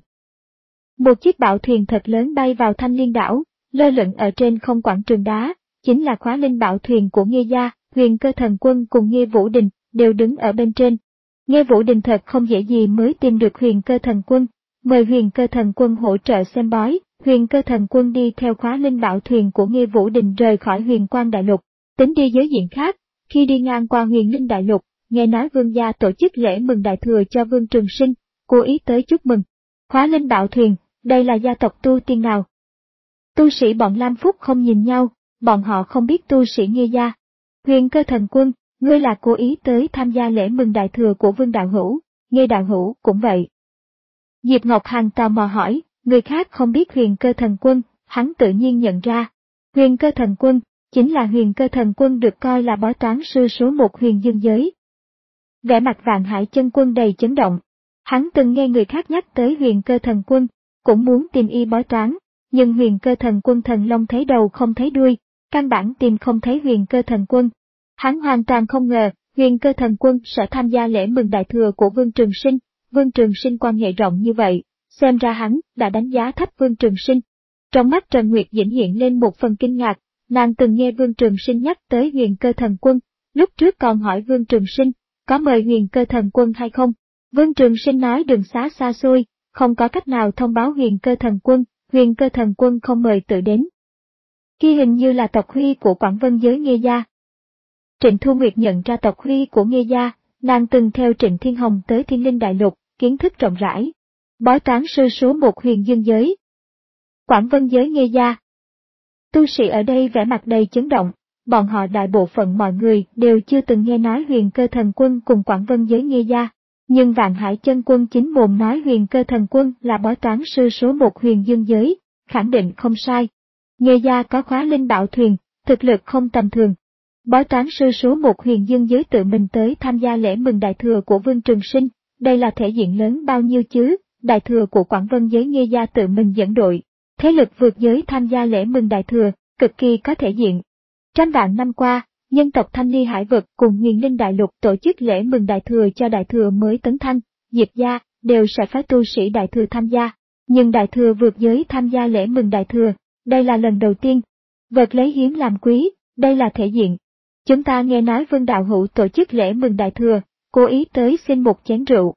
[SPEAKER 1] Một chiếc bảo thuyền thật lớn bay vào Thanh Liên đảo, lơ lửng ở trên không quảng trường đá, chính là Khóa Linh bảo thuyền của Nghê Gia. Huyền Cơ Thần Quân cùng Nghê Vũ Đình đều đứng ở bên trên. Nghê Vũ Đình thật không dễ gì mới tìm được Huyền Cơ Thần Quân, mời Huyền Cơ Thần Quân hỗ trợ xem bói. Huyền Cơ Thần Quân đi theo Khóa Linh bảo thuyền của Nghê Vũ Đình rời khỏi Huyền Quang Đại Lục, tính đi giới diện khác. Khi đi ngang qua Huyền Linh Đại Lục, nghe nói Vương gia tổ chức lễ mừng đại thừa cho Vương Trường Sinh, cố ý tới chúc mừng. Khóa Linh bảo thuyền, đây là gia tộc tu tiên nào? Tu sĩ bọn Lam Phúc không nhìn nhau, bọn họ không biết tu sĩ Nghê Gia. Huyền Cơ Thần Quân, ngươi là cố ý tới tham gia lễ mừng đại thừa của Vương đạo hữu, Nghê đạo hữu cũng vậy. Diệp Ngọc Hằng tò mò hỏi, người khác không biết Huyền Cơ Thần Quân, hắn tự nhiên nhận ra. Huyền Cơ Thần Quân, chính là Huyền Cơ Thần Quân được coi là bói toán sư số một huyền dương giới. Vẻ mặt Vạn Hải Chân Quân đầy chấn động. Hắn từng nghe người khác nhắc tới Huyền Cơ Thần Quân, cũng muốn tìm y bói toán, nhưng Huyền Cơ Thần Quân thần long thấy đầu không thấy đuôi, căn bản tìm không thấy Huyền Cơ Thần Quân. Hắn hoàn toàn không ngờ, Huyền Cơ Thần Quân sẽ tham gia lễ mừng đại thừa của Vương Trường Sinh. Vương Trường Sinh quan hệ rộng như vậy, xem ra hắn đã đánh giá thấp Vương Trường Sinh. Trong mắt Trần Nguyệt Dĩnh hiện lên một phần kinh ngạc, nàng từng nghe Vương Trường Sinh nhắc tới Huyền Cơ Thần Quân, lúc trước còn hỏi Vương Trường Sinh, có mời Huyền Cơ Thần Quân hay không? Vương Trường Sinh nói đường xá xa xôi, không có cách nào thông báo Huyền Cơ Thần Quân, Huyền Cơ Thần Quân không mời tự đến. Kia hình như là tộc huy của Quảng Vân giới Nghê Gia. Trịnh Thu Nguyệt nhận ra tộc huy của Nghê Gia, nàng từng theo Trịnh Thiên Hồng tới Thiên Linh Đại Lục, kiến thức rộng rãi. Bói toán sư số một huyền dương giới. Quảng Vân giới Nghê Gia. Tu sĩ ở đây vẻ mặt đầy chấn động, bọn họ đại bộ phận mọi người đều chưa từng nghe nói Huyền Cơ Thần Quân cùng Quảng Vân giới Nghê Gia. Nhưng Vạn Hải Chân Quân chính mồm nói Huyền Cơ Thần Quân là bói toán sư số một huyền dương giới, khẳng định không sai. Nghê Gia có Khóa Linh bảo thuyền, thực lực không tầm thường. Bói toán sư số một huyền dương giới tự mình tới tham gia lễ mừng đại thừa của Vương Trường Sinh, đây là thể diện lớn bao nhiêu chứ, đại thừa của Quảng Vân giới Nghê Gia tự mình dẫn đội. Thế lực vượt giới tham gia lễ mừng đại thừa, cực kỳ có thể diện. Trăm vạn năm qua, nhân tộc Thanh Ly Hải vực cùng Huyền Linh Đại Lục tổ chức lễ mừng đại thừa cho đại thừa mới tấn thăng, Diệp gia đều sẽ phái tu sĩ đại thừa tham gia, nhưng đại thừa vượt giới tham gia lễ mừng đại thừa, đây là lần đầu tiên. Vật lấy hiếm làm quý, đây là thể diện. Chúng ta nghe nói Vương đạo hữu tổ chức lễ mừng đại thừa, cố ý tới xin một chén rượu.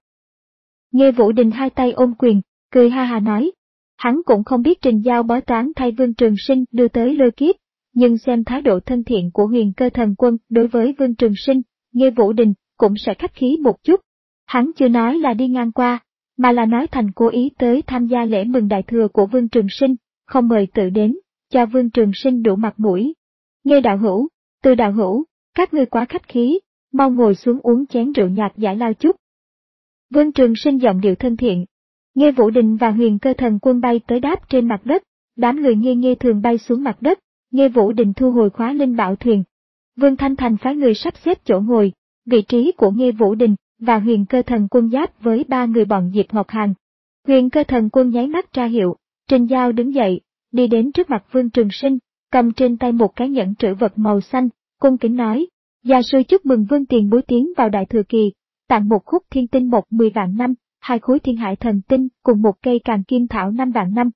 [SPEAKER 1] Nghê Vũ Đình hai tay ôm quyền, cười ha ha nói, hắn cũng không biết Trình Giao bói toán thay Vương Trường Sinh đưa tới lôi kiếp. Nhưng xem thái độ thân thiện của Huyền Cơ Thần Quân đối với Vương Trường Sinh, Nghê Vũ Đình cũng sẽ khách khí một chút. Hắn chưa nói là đi ngang qua, mà là nói thành cố ý tới tham gia lễ mừng đại thừa của Vương Trường Sinh, không mời tự đến, cho Vương Trường Sinh đủ mặt mũi. Nghê đạo hữu, Từ đạo hữu, các ngươi quá khách khí, mau ngồi xuống uống chén rượu nhạt giải lao chút. Vương Trường Sinh giọng điệu thân thiện. Nghê Vũ Đình và Huyền Cơ Thần Quân bay tới đáp trên mặt đất, đám người Nghê Nghê thường bay xuống mặt đất. Nghê Vũ Đình thu hồi Khóa Linh bảo thuyền. Vương Thanh Thành phái người sắp xếp chỗ ngồi, vị trí của Nghê Vũ Đình và Huyền Cơ Thần Quân giáp với ba người bọn Diệp Ngọc Hằng. Huyền Cơ Thần Quân nháy mắt ra hiệu, Trình Giao đứng dậy, đi đến trước mặt Vương Trường Sinh, cầm trên tay một cái nhẫn trữ vật màu xanh, cung kính nói, gia sư chúc mừng Vương tiền bối tiến vào đại thừa kỳ, tặng một khúc thiên tinh một mười vạn năm, hai khối thiên hải thần tinh cùng một cây càn kim thảo năm vạn năm.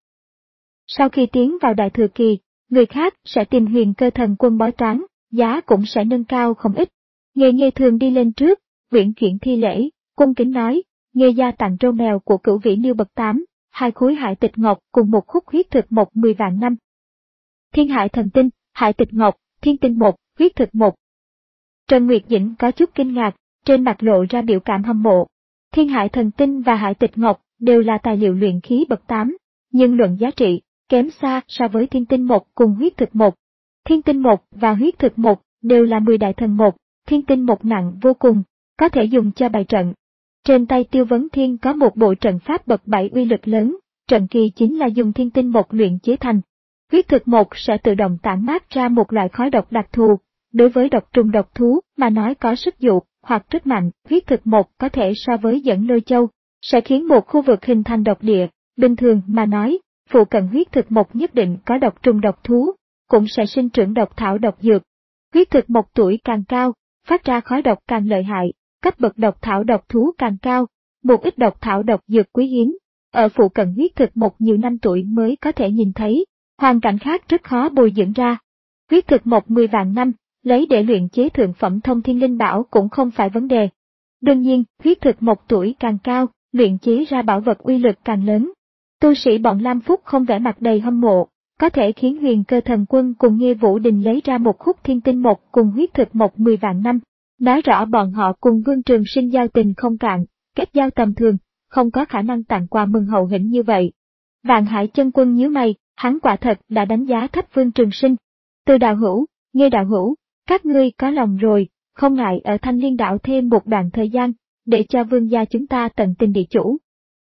[SPEAKER 1] Sau khi tiến vào đại thừa kỳ, người khác sẽ tìm Huyền Cơ Thần Quân bói toán, giá cũng sẽ nâng cao không ít. Nghê Nghê thường đi lên trước, uyển chuyển thi lễ, cung kính nói, Nghê gia tặng trâu mèo của Cửu Vĩ Niêu bậc tám, hai khối hải tịch ngọc cùng một khúc huyết thực một mười vạn năm. Thiên hải thần tinh, hải tịch ngọc, thiên tinh một, huyết thực một. Trần Nguyệt Dĩnh có chút kinh ngạc, trên mặt lộ ra biểu cảm hâm mộ. Thiên hải thần tinh và hải tịch ngọc đều là tài liệu luyện khí bậc tám, nhưng luận giá trị, kém xa so với thiên tinh một cùng huyết thực một. Thiên tinh một và huyết thực một đều là mười đại thần một, thiên tinh một nặng vô cùng, có thể dùng cho bài trận. Trên tay Tiêu Vấn Thiên có một bộ trận pháp bậc bảy uy lực lớn, trận kỳ chính là dùng thiên tinh một luyện chế thành. Huyết thực một sẽ tự động tản mát ra một loại khói độc đặc thù, đối với độc trùng độc thú mà nói có sức dụ hoặc rất mạnh. Huyết thực một có thể so với dẫn lôi châu, sẽ khiến một khu vực hình thành độc địa. Bình thường mà nói, phụ cận huyết thực một nhất định có độc trùng độc thú, cũng sẽ sinh trưởng độc thảo độc dược. Huyết thực một tuổi càng cao, phát ra khói độc càng lợi hại, cấp bậc độc thảo độc thú càng cao, một ít độc thảo độc dược quý hiếm, ở phụ cận huyết thực một nhiều năm tuổi mới có thể nhìn thấy, hoàn cảnh khác rất khó bồi dưỡng ra. Huyết thực một mười vạn năm, lấy để luyện chế thượng phẩm thông thiên linh bảo cũng không phải vấn đề. Đương nhiên, huyết thực một tuổi càng cao, luyện chế ra bảo vật uy lực càng lớn. Tu sĩ bọn Lam Phúc không vẻ mặt đầy hâm mộ, có thể khiến Huyền Cơ Thần Quân cùng Nghê Vũ Đình lấy ra một khúc thiên tinh một cùng huyết thực một mười vạn năm. Nói rõ bọn họ cùng Vương Trường Sinh giao tình không cạn, kết giao tầm thường, không có khả năng tặng quà mừng hậu hĩnh như vậy. Vạn Hải Chân Quân nhíu mày, hắn quả thật đã đánh giá thấp Vương Trường Sinh. Từ đạo hữu, Nghê đạo hữu, các ngươi có lòng rồi, không ngại ở Thanh Liên Đảo thêm một đoạn thời gian, để cho vương gia chúng ta tận tình địa chủ.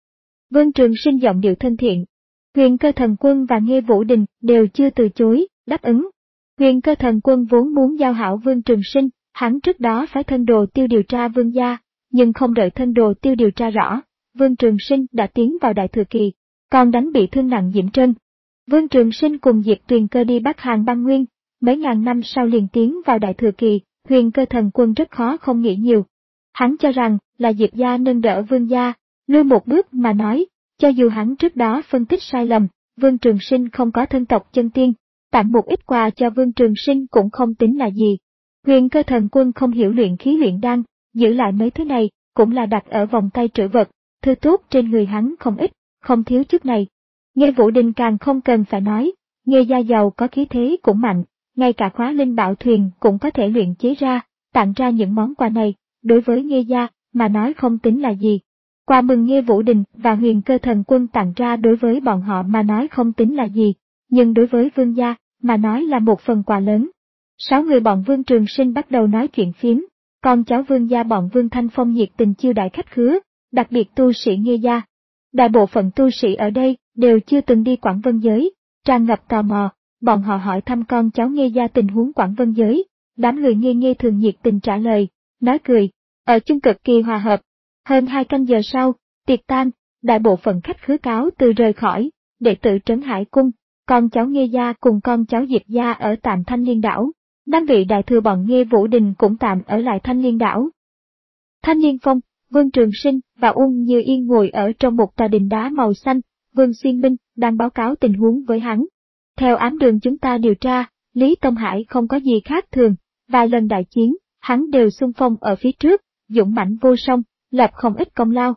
[SPEAKER 1] Vương Trường Sinh giọng điệu thân thiện. Huyền Cơ Thần Quân và Nghê Vũ Đình đều chưa từ chối, đáp ứng. Huyền Cơ Thần Quân vốn muốn giao hảo Vương Trường Sinh, hắn trước đó phải thân đồ tiêu điều tra vương gia, nhưng không đợi thân đồ tiêu điều tra rõ, Vương Trường Sinh đã tiến vào đại thừa kỳ, còn đánh bị thương nặng Diễm Trân. Vương Trường Sinh cùng Diệp Tuyền Cơ đi Bắc Hàn băng nguyên, mấy ngàn năm sau liền tiến vào đại thừa kỳ, Huyền Cơ Thần Quân rất khó không nghĩ nhiều. Hắn cho rằng là Diệp gia nâng đỡ vương gia, lui một bước mà nói, cho dù hắn trước đó phân tích sai lầm, Vương Trường Sinh không có thân tộc chân tiên, tặng một ít quà cho Vương Trường Sinh cũng không tính là gì. Huyền Cơ Thần Quân không hiểu luyện khí luyện đan, giữ lại mấy thứ này, cũng là đặt ở vòng tay trữ vật, thứ tốt trên người hắn không ít, không thiếu chút này. Nghê Vũ Đình càng không cần phải nói, Nghê gia giàu có khí thế cũng mạnh, ngay cả khóa linh bảo thuyền cũng có thể luyện chế ra, tặng ra những món quà này, đối với Nghê gia mà nói không tính là gì. Quà mừng Nghê Vũ Đình và Huyền Cơ Thần Quân tặng ra đối với bọn họ mà nói không tính là gì, nhưng đối với vương gia mà nói là một phần quà lớn. Sáu người bọn Vương Trường Sinh bắt đầu nói chuyện phiếm, con cháu vương gia bọn Vương Thanh Phong nhiệt tình chiêu đãi khách khứa, đặc biệt tu sĩ Nghê gia. Đại bộ phận tu sĩ ở đây đều chưa từng đi Quảng Vân Giới, tràn ngập tò mò, bọn họ hỏi thăm con cháu Nghê gia tình huống Quảng Vân Giới, đám người Nghê Nghê thường nhiệt tình trả lời, nói cười, ở chung cực kỳ hòa hợp. Hơn hai canh giờ sau, tiệc tan, đại bộ phận khách khứa cáo từ rời khỏi, đệ tử Trấn Hải Cung, con cháu Nghê gia cùng con cháu Diệp gia ở tạm Thanh Liên Đảo. Năm vị đại thừa bọn Nghê Vũ Đình cũng tạm ở lại Thanh Liên Đảo. Thanh Liên Phong, Vương Trường Sinh và Ung Như Yên ngồi ở trong một tòa đình đá màu xanh, Vương Xuyên Binh đang báo cáo tình huống với hắn. Theo ám đường chúng ta điều tra, Lý Tông Hải không có gì khác thường, vài lần đại chiến, hắn đều xung phong ở phía trước, dũng mãnh vô song, lập không ít công lao.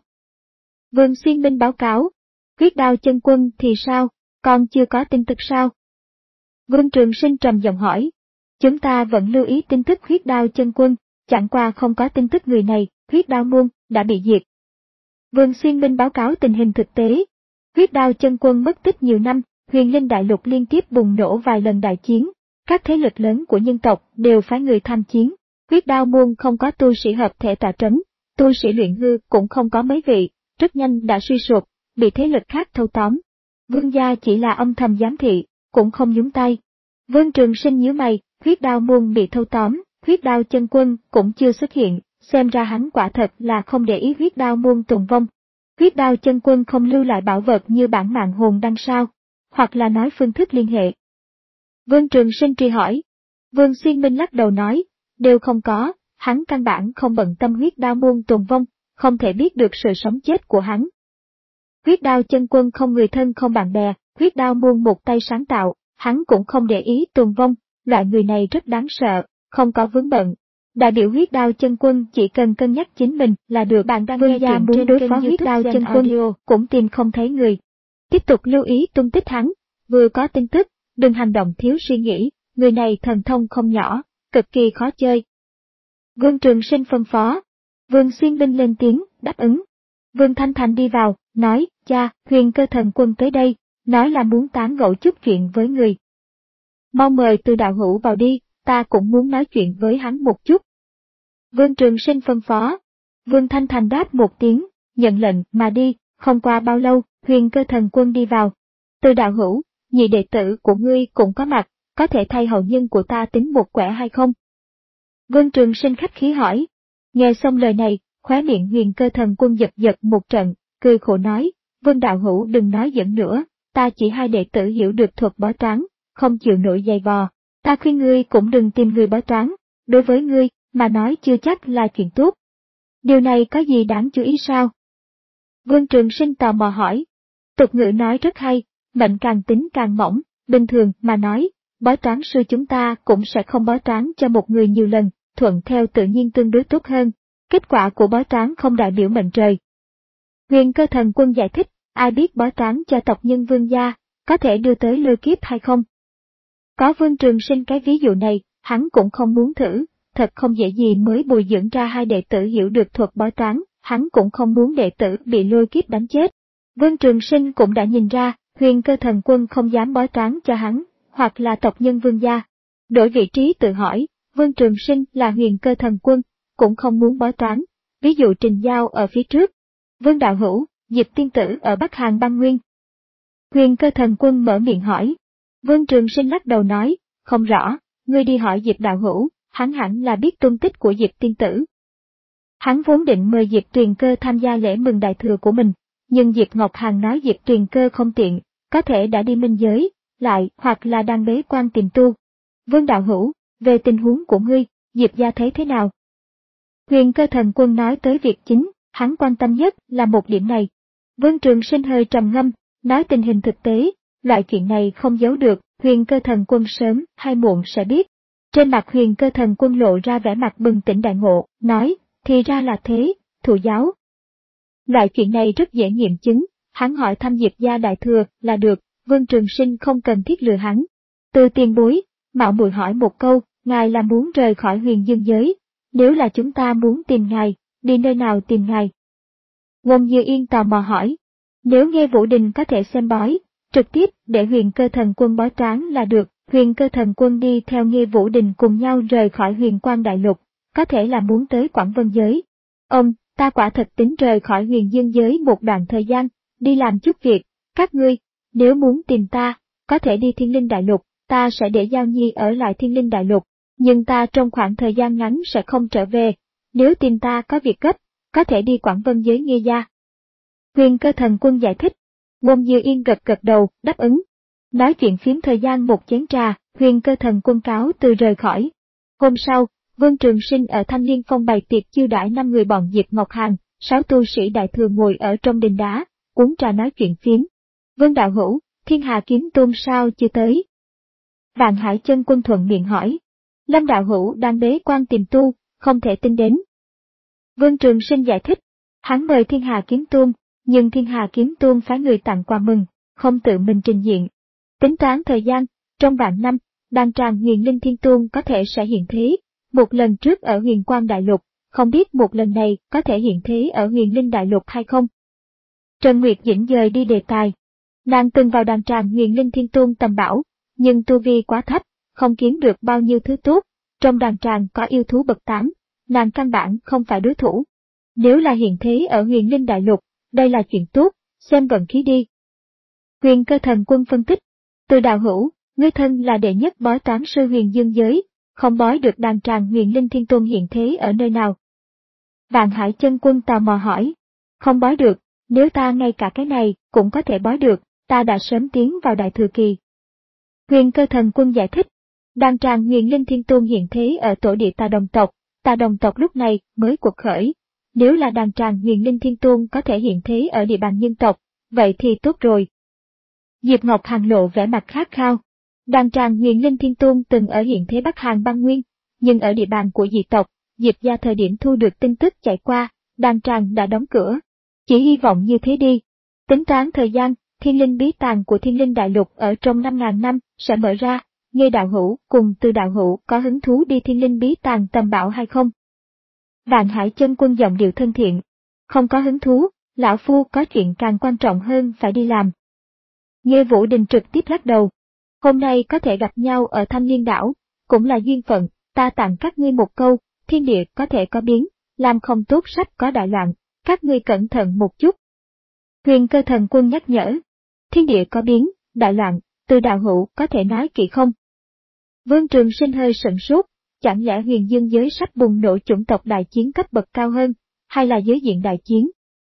[SPEAKER 1] Vương Xuyên Binh báo cáo, Huyết Đao Chân Quân thì sao, còn chưa có tin tức sao? Vương Trường Sinh trầm giọng hỏi. Chúng ta vẫn lưu ý tin tức Huyết Đao Chân Quân, chẳng qua không có tin tức người này, Huyết Đao Môn đã bị diệt. Vương Xuyên Binh báo cáo tình hình thực tế. Huyết Đao Chân Quân mất tích nhiều năm, Huyền Linh Đại Lục liên tiếp bùng nổ vài lần đại chiến, các thế lực lớn của nhân tộc đều phái người tham chiến. Huyết Đao Môn không có tu sĩ hợp thể tọa trấn, tu sĩ luyện hư cũng không có mấy vị, rất nhanh đã suy sụp, bị thế lực khác thâu tóm. Vương gia chỉ là âm thầm giám thị, cũng không nhúng tay. Vương Trường Sinh nhíu mày, Huyết Đao Môn bị thâu tóm, Huyết Đao Chân Quân cũng chưa xuất hiện, xem ra hắn quả thật là không để ý Huyết Đao Môn tồn vong. Huyết Đao Chân Quân không lưu lại bảo vật như bản mạng hồn đăng sao, hoặc là nói phương thức liên hệ. Vương Trường Sinh truy hỏi. Vương Xuyên Minh lắc đầu nói, đều không có, hắn căn bản không bận tâm Huyết Đao Môn tồn vong, không thể biết được sự sống chết của hắn. Huyết Đao Chân Quân không người thân không bạn bè, Huyết Đao Môn một tay sáng tạo, hắn cũng không để ý tồn vong, loại người này rất đáng sợ, không có vướng bận. Đại biểu huyết đao chân quân chỉ cần cân nhắc chính mình là được. Bạn đang nghe chuyện muốn đối phó huyết đao chân quân cũng tìm không thấy người. Tiếp tục lưu ý tung tích hắn, vừa có tin tức, đừng hành động thiếu suy nghĩ, người này thần thông không nhỏ, cực kỳ khó chơi. Vương Trường Sinh phân phó. Vương Xuyên binh lên tiếng, đáp ứng. Vương Thanh Thành đi vào, nói, cha, Huyền Cơ Thần Quân tới đây, nói là muốn tán gẫu chút chuyện với người. Mau mời Từ đạo hữu vào đi, ta cũng muốn nói chuyện với hắn một chút. Vương Trường Sinh phân phó. Vương Thanh Thành đáp một tiếng, nhận lệnh mà đi, không qua bao lâu, Huyền Cơ Thần Quân đi vào. Từ đạo hữu, nhị đệ tử của ngươi cũng có mặt, có thể thay hậu nhân của ta tính một quẻ hay không? Vương Trường Sinh khách khí hỏi. Nghe xong lời này, khóe miệng Huyền Cơ Thần Quân giật giật một trận, cười khổ nói, Vương đạo hữu đừng nói giỡn nữa, ta chỉ hai đệ tử hiểu được thuật bói toán, không chịu nổi giày vò, ta khuyên ngươi cũng đừng tìm người bói toán, đối với ngươi, mà nói chưa chắc là chuyện tốt. Điều này có gì đáng chú ý sao? Vương Trường Sinh tò mò hỏi. Tục ngữ nói rất hay, mệnh càng tính càng mỏng, bình thường mà nói, bói toán sư chúng ta cũng sẽ không bói toán cho một người nhiều lần, thuận theo tự nhiên tương đối tốt hơn. Kết quả của bói toán không đại biểu mệnh trời. Huyền Cơ Thần Quân giải thích, ai biết bói toán cho tộc nhân Vương gia, có thể đưa tới lôi kiếp hay không? Có Vương Trường Sinh cái ví dụ này, hắn cũng không muốn thử, thật không dễ gì mới bồi dưỡng ra hai đệ tử hiểu được thuật bói toán, hắn cũng không muốn đệ tử bị lôi kiếp đánh chết. Vương Trường Sinh cũng đã nhìn ra, Huyền Cơ Thần Quân không dám bói toán cho hắn, hoặc là tộc nhân Vương gia. Đổi vị trí tự hỏi, Vương Trường Sinh là Huyền Cơ Thần Quân, cũng không muốn bói toán, ví dụ Trình Giao ở phía trước. Vương đạo hữu, Diệp tiên tử ở Bắc Hàn băng nguyên. Huyền Cơ Thần Quân mở miệng hỏi. Vương Trường Sinh lắc đầu nói, không rõ, ngươi đi hỏi Diệp đạo hữu, hắn hẳn là biết tung tích của Diệp tiên tử. Hắn vốn định mời Diệp Tuyền Cơ tham gia lễ mừng đại thừa của mình, nhưng Diệp Ngọc Hàn nói Diệp Tuyền Cơ không tiện, có thể đã đi minh giới, lại hoặc là đang bế quan tìm tu. Vương đạo hữu, về tình huống của ngươi, Diệp gia thấy thế nào? Huyền Cơ Thần Quân nói tới việc chính, hắn quan tâm nhất là một điểm này. Vương Trường Sinh hơi trầm ngâm, nói tình hình thực tế, loại chuyện này không giấu được, Huyền Cơ Thần Quân sớm hay muộn sẽ biết. Trên mặt Huyền Cơ Thần Quân lộ ra vẻ mặt bừng tỉnh đại ngộ, nói, thì ra là thế, thụ giáo. Loại chuyện này rất dễ nghiệm chứng, hắn hỏi thăm Diệp gia đại thừa là được, Vương Trường Sinh không cần thiết lừa hắn. Từ tiền bối, mạo muội hỏi một câu, ngài là muốn rời khỏi Huyền Dương giới, nếu là chúng ta muốn tìm ngài, đi nơi nào tìm ngài? Ngôn Như Yên tò mò hỏi, nếu nghe Vũ Đình có thể xem bói, trực tiếp để Huyền Cơ Thần Quân bói toán là được, Huyền Cơ Thần Quân đi theo Nghe Vũ Đình cùng nhau rời khỏi Huyền Quang Đại Lục, có thể là muốn tới Quảng Vân giới. Ông, ta quả thật tính rời khỏi Huyền Dương giới một đoạn thời gian, đi làm chút việc, các ngươi, nếu muốn tìm ta, có thể đi Thiên Linh Đại Lục, ta sẽ để Giao Nhi ở lại Thiên Linh Đại Lục, nhưng ta trong khoảng thời gian ngắn sẽ không trở về, nếu tìm ta có việc gấp, có thể đi Quảng Vân giới Nghê gia. Huyền Cơ Thần Quân giải thích. Ngôn Như Yên gật gật đầu, đáp ứng. Nói chuyện phím thời gian một chén trà, Huyền Cơ Thần Quân cáo từ rời khỏi. Hôm sau, Vương Trường Sinh ở Thanh Liên Phong bày tiệc chiêu đãi năm người bọn Diệp Ngọc Hàn, sáu tu sĩ đại thừa ngồi ở trong đình đá, uống trà nói chuyện phím. Vương đạo hữu, Thiên Hà Kiếm Tôn sao chưa tới? Vạn Hải Chân Quân thuận miệng hỏi. Lâm đạo hữu đang bế quan tìm tu, không thể tin đến. Vương Trường Sinh giải thích, hắn mời Thiên Hà Kiếm Tôn, nhưng Thiên Hà Kiếm Tôn phái người tặng quà mừng, không tự mình trình diện. Tính toán thời gian, trong vạn năm, đàn tràng Huyền Linh Thiên Tôn có thể sẽ hiện thế, một lần trước ở Huyền Quang Đại Lục, không biết một lần này có thể hiện thế ở Huyền Linh Đại Lục hay không. Trần Nguyệt Dĩnh dời đi đề tài. Nàng từng vào đàn tràng Huyền Linh Thiên Tôn tầm bảo, nhưng tu vi quá thấp, không kiếm được bao nhiêu thứ tốt, trong đàn tràng có yêu thú bậc tám, nàng căn bản không phải đối thủ. Nếu là hiện thế ở Huyền Linh Đại Lục, đây là chuyện tốt, xem vận khí đi. Huyền Cơ Thần Quân phân tích, Từ đạo hữu, ngươi thân là đệ nhất bói toán sư Huyền Dương giới, không bói được đàn tràng Huyền Linh Thiên Tôn hiện thế ở nơi nào. Vạn Hải Chân Quân tò mò hỏi, không bói được, nếu ta ngay cả cái này cũng có thể bói được, ta đã sớm tiến vào đại thừa kỳ. Huyền Cơ Thần Quân giải thích, đàn tràng Huyền Linh Thiên Tôn hiện thế ở tổ địa Tà Đồng tộc, Tà Đồng tộc lúc này mới cuộc khởi. Nếu là đàn tràng Huyền Linh Thiên Tôn có thể hiện thế ở địa bàn nhân tộc, vậy thì tốt rồi. Diệp Ngọc Hàn lộ vẻ mặt khát khao. Đàn tràng Huyền Linh Thiên Tôn từng ở hiện thế Bắc Hàn băng nguyên, nhưng ở địa bàn của dị tộc, Diệp gia thời điểm thu được tin tức chạy qua, đan tràng đã đóng cửa. Chỉ hy vọng như thế đi. Tính toán thời gian, thiên linh bí tàng của thiên linh đại lục ở trong năm ngàn năm sẽ mở ra. Nghe đạo hữu cùng Từ đạo hữu có hứng thú đi thiên linh bí tàng tầm bảo hay không? Vạn Hải Chân Quân giọng điệu thân thiện. Không có hứng thú, lão phu có chuyện càng quan trọng hơn phải đi làm. Nghe Vũ Đình trực tiếp lắc đầu. Hôm nay có thể gặp nhau ở Thanh Liên đảo, cũng là duyên phận, ta tặng các ngươi một câu, thiên địa có thể có biến, làm không tốt sắp có đại loạn, các ngươi cẩn thận một chút. Huyền Cơ Thần Quân nhắc nhở. Thiên địa có biến, đại loạn, Từ đạo hữu có thể nói kỹ không? Vương Trường Sinh hơi sửng sốt, chẳng lẽ huyền dương giới sắp bùng nổ chủng tộc đại chiến cấp bậc cao hơn, hay là giới diện đại chiến?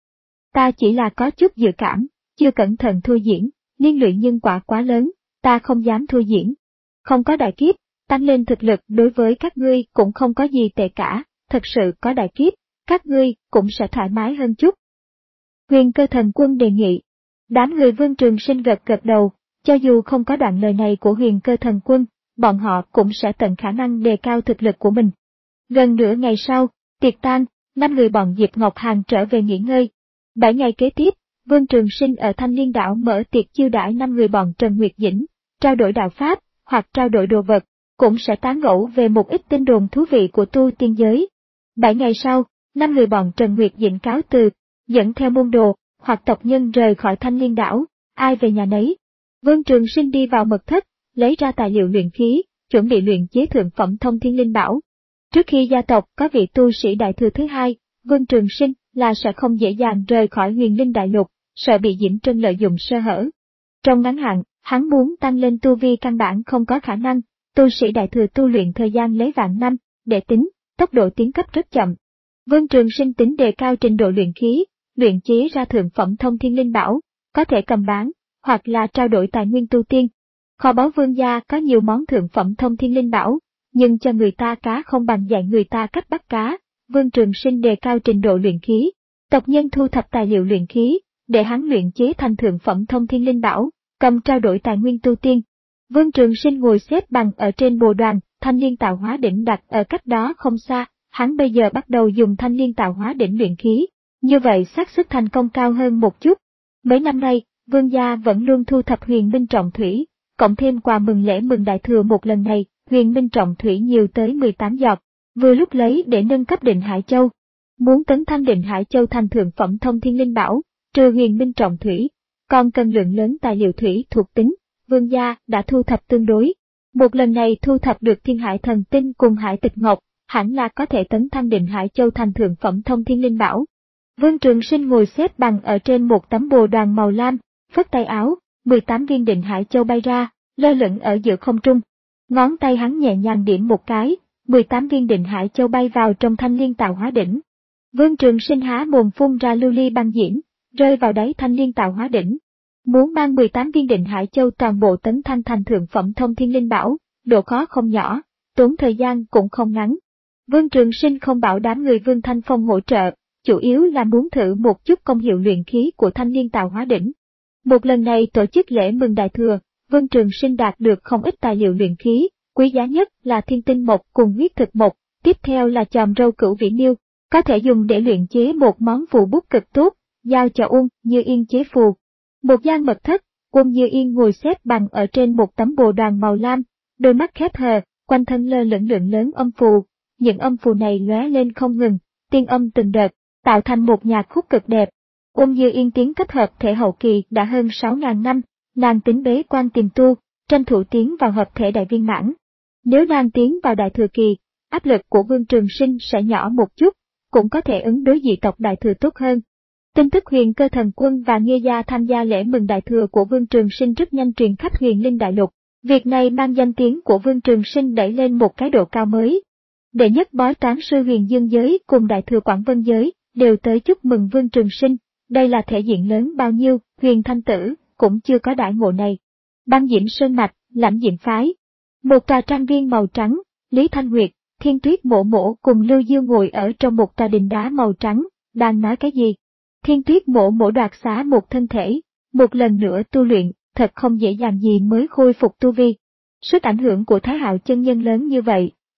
[SPEAKER 1] Ta chỉ là có chút dự cảm, chưa cẩn thận thua diễn, liên lụy nhân quả quá lớn, ta không dám thua diễn. Không có đại kiếp, tăng lên thực lực đối với các ngươi cũng không có gì tệ cả, thật sự có đại kiếp, các ngươi cũng sẽ thoải mái hơn chút. Huyền Cơ Thần Quân đề nghị. Đám người Vương Trường Sinh gật gật đầu, cho dù không có đoạn lời này của Huyền Cơ Thần Quân, bọn họ cũng sẽ tận khả năng đề cao thực lực của mình. Gần nửa ngày sau, tiệc tan, năm người bọn Diệp Ngọc Hàn trở về nghỉ ngơi. Bảy ngày kế tiếp, Vương Trường Sinh ở Thanh Liên đảo mở tiệc chiêu đãi năm người bọn Trần Nguyệt Dĩnh, trao đổi đạo pháp, hoặc trao đổi đồ vật, cũng sẽ tán gẫu về một ít tin đồn thú vị của tu tiên giới. Bảy ngày sau, năm người bọn Trần Nguyệt Dĩnh cáo từ, dẫn theo môn đồ, hoặc tộc nhân rời khỏi Thanh Liên đảo, ai về nhà nấy. Vương Trường Sinh đi vào mật thất, lấy ra tài liệu luyện khí, chuẩn bị luyện chế thượng phẩm Thông Thiên Linh Bảo. Trước khi gia tộc có vị tu sĩ đại thừa thứ hai, Vương Trường Sinh là sẽ không dễ dàng rời khỏi Huyền Linh Đại Lục, sợ bị Diễm Trân lợi dụng sơ hở. Trong ngắn hạn, hắn muốn tăng lên tu vi căn bản không có khả năng, tu sĩ đại thừa tu luyện thời gian lấy vạn năm, để tính, tốc độ tiến cấp rất chậm. Vương Trường Sinh tính đề cao trình độ luyện khí, luyện chế ra thượng phẩm Thông Thiên Linh Bảo, có thể cầm bán, hoặc là trao đổi tài nguyên tu tiên. Kho báu Vương gia có nhiều món thượng phẩm Thông Thiên Linh Bảo, nhưng cho người ta cá không bằng dạy người ta cách bắt cá. Vương Trường Sinh đề cao trình độ luyện khí, tộc nhân thu thập tài liệu luyện khí, để hắn luyện chế thành thượng phẩm Thông Thiên Linh Bảo, cầm trao đổi tài nguyên tu tiên. Vương Trường Sinh ngồi xếp bằng ở trên bồ đoàn, Thanh Liên Tạo Hóa Đỉnh đặt ở cách đó không xa, hắn bây giờ bắt đầu dùng Thanh Liên Tạo Hóa Đỉnh luyện khí, như vậy xác suất thành công cao hơn một chút. Mấy năm nay, Vương gia vẫn luôn thu thập huyền minh trọng thủy, cộng thêm quà mừng lễ mừng đại thừa một lần này, huyền minh trọng thủy nhiều tới mười tám giọt, vừa lúc lấy để nâng cấp Định Hải Châu. Muốn tấn thăng Định Hải Châu thành thượng phẩm Thông Thiên Linh Bảo, trừ huyền minh trọng thủy, còn cần lượng lớn tài liệu thủy thuộc tính, Vương gia đã thu thập tương đối. Một lần này thu thập được Thiên Hải Thần Tinh cùng Hải Tịch Ngọc, hẳn là có thể tấn thăng Định Hải Châu thành thượng phẩm Thông Thiên Linh Bảo. Vương Trường Sinh ngồi xếp bằng ở trên một tấm bồ đoàn màu lam, phất tay áo, mười tám viên Định Hải Châu bay ra, lơ lửng ở giữa không trung. Ngón tay hắn nhẹ nhàng điểm một cái, mười tám viên Định Hải Châu bay vào trong Thanh Liên Tạo Hóa Đỉnh. Vương Trường Sinh há mồm phun ra lưu ly băng diễm, rơi vào đáy Thanh Liên Tạo Hóa Đỉnh. Muốn mang mười tám viên Định Hải Châu toàn bộ tấn thăng thành thượng phẩm Thông Thiên Linh Bảo, độ khó không nhỏ, tốn thời gian cũng không ngắn. Vương Trường Sinh không bảo đám người Vương Thanh Phong hỗ trợ, chủ yếu là muốn thử một chút công hiệu luyện khí của Thanh Liên Tạo Hóa Đỉnh. Một lần này tổ chức lễ mừng đại thừa, Vương Trường Sinh đạt được không ít tài liệu luyện khí, quý giá nhất là thiên tinh mộc cùng huyết thực mộc, tiếp theo là chòm râu cửu vĩ miêu, có thể dùng để luyện chế một món phù bút cực tốt, giao cho Uông Như Yên chế phù. Một gian mật thất, Uông Như Yên ngồi xếp bằng ở trên một tấm bồ đoàn màu lam, đôi mắt khép hờ, quanh thân lơ lửng lượng lớn âm phù, những âm phù này lóe lên không ngừng, tiên âm từng đợt, tạo thành một nhạc khúc cực đẹp. Uông Như Yên tiến cấp hợp thể hậu kỳ đã hơn sáu ngàn năm, nàng tính bế quan tìm tu, tranh thủ tiến vào hợp thể đại viên mãn. Nếu nàng tiến vào đại thừa kỳ, áp lực của Vương Trường Sinh sẽ nhỏ một chút, cũng có thể ứng đối dị tộc đại thừa tốt hơn. Tin tức Huyền Cơ Thần Quân và Nghê gia tham gia lễ mừng đại thừa của Vương Trường Sinh rất nhanh truyền khắp Huyền Linh Đại Lục. Việc này mang danh tiếng của Vương Trường Sinh đẩy lên một cái độ cao mới. Đệ nhất bói toán sư Huyền Dương giới cùng đại thừa Quảng Vân giới đều tới chúc mừng Vương Trường Sinh. Đây là thể diện lớn bao nhiêu, Huyền Thanh Tử cũng chưa có đãi ngộ này. Băng Diễm Sơn Mạch, Lãnh Diễm Phái. Một tòa trang viên màu trắng, Lý Thanh Nguyệt, Thiên Tuyết Mộ Mộ cùng Lưu Diêu ngồi ở trong một tòa đình đá màu trắng, đang nói cái gì? Thiên Tuyết Mộ Mộ đoạt xá một thân thể, một lần nữa tu luyện, thật không dễ dàng gì mới khôi phục tu vi. Sức ảnh hưởng của Thái Hạo chân nhân lớn như vậy,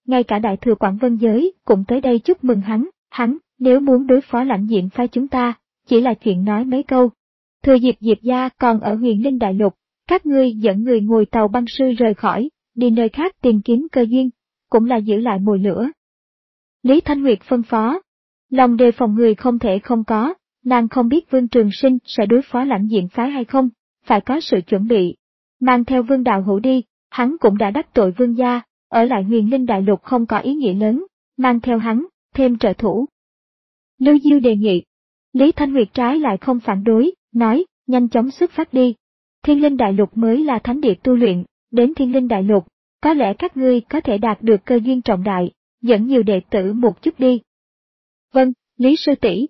[SPEAKER 1] ngay cả đại thừa Quảng Vân Giới cũng tới đây chúc mừng hắn, hắn, nếu muốn đối phó lãnh diện phái chúng ta, chỉ là chuyện nói mấy câu. Thừa dịp Diệp gia còn ở Huyền Linh Đại Lục, các ngươi dẫn người ngồi tàu băng sư rời khỏi, đi nơi khác tìm kiếm cơ duyên, cũng là giữ lại mồi lửa. Lý Thanh Nguyệt phân phó, lòng đề phòng người không thể không có, nàng không biết Vương Trường Sinh sẽ đối phó lãnh diện phái hay không, phải có sự chuẩn bị. Mang theo Vương Đạo Hữu đi, hắn cũng đã đắc tội Vương gia, ở lại Huyền Linh Đại Lục không có ý nghĩa lớn, mang theo hắn, thêm trợ thủ. Lưu Diêu đề nghị, Lý Thanh Nguyệt trái lại không phản đối, nói, nhanh chóng xuất phát đi. Thiên Linh Đại Lục mới là thánh địa tu luyện, đến Thiên Linh Đại Lục, có lẽ các ngươi có thể đạt được cơ duyên trọng đại, dẫn nhiều đệ tử một chút đi. Vâng, Lý sư tỷ.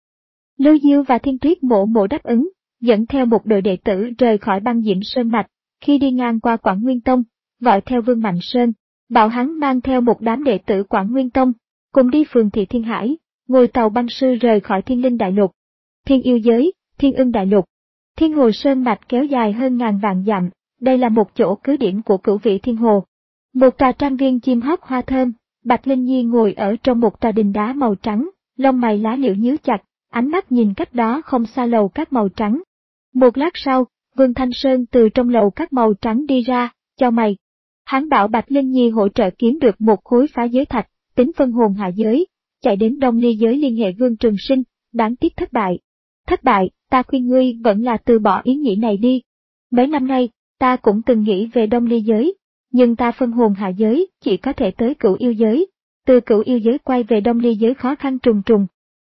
[SPEAKER 1] Lưu Diêu và Thiên Tuyết mộ mộ đáp ứng, dẫn theo một đội đệ tử rời khỏi băng diễm sơn mạch, khi đi ngang qua Quảng Nguyên Tông, gọi theo Vương Mạnh Sơn, bảo hắn mang theo một đám đệ tử Quảng Nguyên Tông, cùng đi phường thị Thiên Hải, ngồi tàu băng sư rời khỏi Thiên Linh Đại Lục. Thiên Yêu Giới, Thiên Ưng Đại Lục. Thiên Hồ Sơn mạch kéo dài hơn ngàn vạn dặm, đây là một chỗ cứ điểm của cửu vị Thiên Hồ. Một tòa trang viên chim hót hoa thơm, Bạch Linh Nhi ngồi ở trong một tòa đình đá màu trắng, lông mày lá liễu nhíu chặt, ánh mắt nhìn cách đó không xa lầu các màu trắng. Một lát sau, Vương Thanh Sơn từ trong lầu các màu trắng đi ra, chau mày. Hắn bảo Bạch Linh Nhi hỗ trợ kiếm được một khối phá giới thạch, tính phân hồn hạ giới, chạy đến Đông Ly giới liên hệ Vương Trường Sinh, đáng tiếc thất bại. Thất bại, ta khuyên ngươi vẫn là từ bỏ ý nghĩ này đi. Mấy năm nay, ta cũng từng nghĩ về Đông Ly giới, nhưng ta phân hồn hạ giới chỉ có thể tới cửu yêu giới, từ cửu yêu giới quay về Đông Ly giới khó khăn trùng trùng.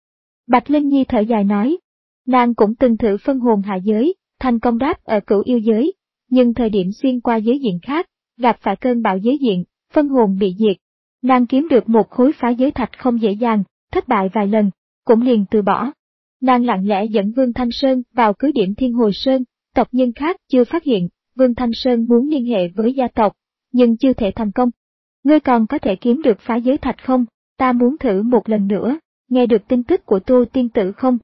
[SPEAKER 1] Bạch Linh Nhi thở dài nói, nàng cũng từng thử phân hồn hạ giới, thành công đáp ở cửu yêu giới, nhưng thời điểm xuyên qua giới diện khác, gặp phải cơn bão giới diện, phân hồn bị diệt. Nàng kiếm được một khối phá giới thạch không dễ dàng, thất bại vài lần, cũng liền từ bỏ. Nàng lặng lẽ dẫn Vương Thanh Sơn vào cứ điểm Thiên Hồ Sơn, tộc nhân khác chưa phát hiện, Vương Thanh Sơn muốn liên hệ với gia tộc, nhưng chưa thể thành công. Ngươi còn có thể kiếm được phá giới thạch không? Ta muốn thử một lần nữa, nghe được tin tức của Tô tiên tử không?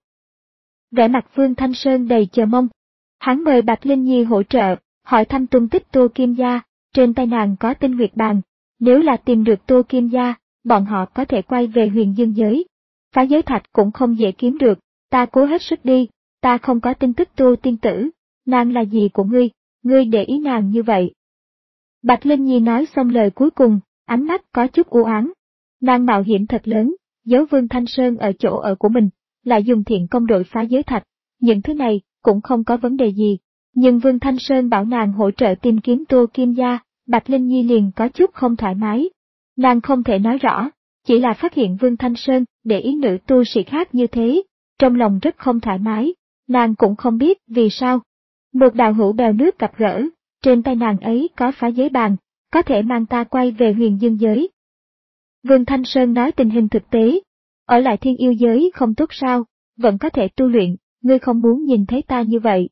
[SPEAKER 1] Vẻ mặt Vương Thanh Sơn đầy chờ mong. Hắn mời Bạch Linh Nhi hỗ trợ, hỏi thăm tung tích Tô Kim Gia, trên tay nàng có tinh nguyệt bàn. Nếu là tìm được Tô Kim Gia, bọn họ có thể quay về Huyền Dương giới. Phá giới thạch cũng không dễ kiếm được, ta cố hết sức đi, ta không có tin tức Tô tiên tử, nàng là gì của ngươi, ngươi để ý nàng như vậy. Bạch Linh Nhi nói xong lời cuối cùng, ánh mắt có chút u ám. Nàng mạo hiểm thật lớn, giấu Vương Thanh Sơn ở chỗ ở của mình, lại dùng thiện công đội phá giới thạch, những thứ này cũng không có vấn đề gì. Nhưng Vương Thanh Sơn bảo nàng hỗ trợ tìm kiếm Tô Kim Gia, Bạch Linh Nhi liền có chút không thoải mái. Nàng không thể nói rõ, chỉ là phát hiện Vương Thanh Sơn để ý nữ tu sĩ khác như thế, trong lòng rất không thoải mái, nàng cũng không biết vì sao. Một đạo hữu bèo nước gặp gỡ, trên tay nàng ấy có phá giới bàn, có thể mang ta quay về Huyền Dương giới. Vương Thanh Sơn nói tình hình thực tế, ở lại Thiên Yêu giới không tốt sao, vẫn có thể tu luyện, ngươi không muốn nhìn thấy ta như vậy.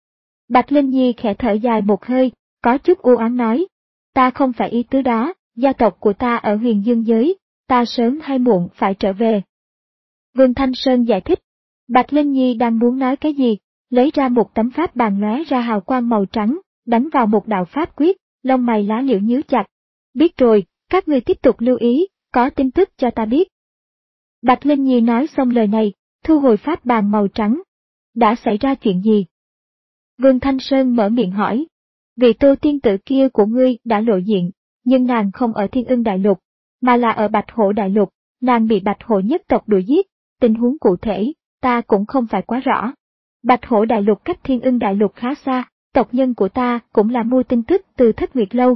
[SPEAKER 1] Bạch Linh Nhi khẽ thở dài một hơi, có chút u ám nói, ta không phải ý tứ đó, gia tộc của ta ở Huyền Dương giới, ta sớm hay muộn phải trở về. Vương Thanh Sơn giải thích, Bạch Linh Nhi đang muốn nói cái gì, lấy ra một tấm pháp bàn lóe ra hào quang màu trắng, đánh vào một đạo pháp quyết, lông mày lá liễu nhíu chặt. Biết rồi, các ngươi tiếp tục lưu ý, có tin tức cho ta biết. Bạch Linh Nhi nói xong lời này, thu hồi pháp bàn màu trắng. Đã xảy ra chuyện gì? Vương Thanh Sơn mở miệng hỏi. Vị Tô tiên tử kia của ngươi đã lộ diện, nhưng nàng không ở Thiên Ưng Đại Lục, mà là ở Bạch Hổ Đại Lục, nàng bị Bạch Hổ nhất tộc đuổi giết, tình huống cụ thể, ta cũng không phải quá rõ. Bạch Hổ Đại Lục cách Thiên Ưng Đại Lục khá xa, tộc nhân của ta cũng là mua tin tức từ Thất Nguyệt Lâu.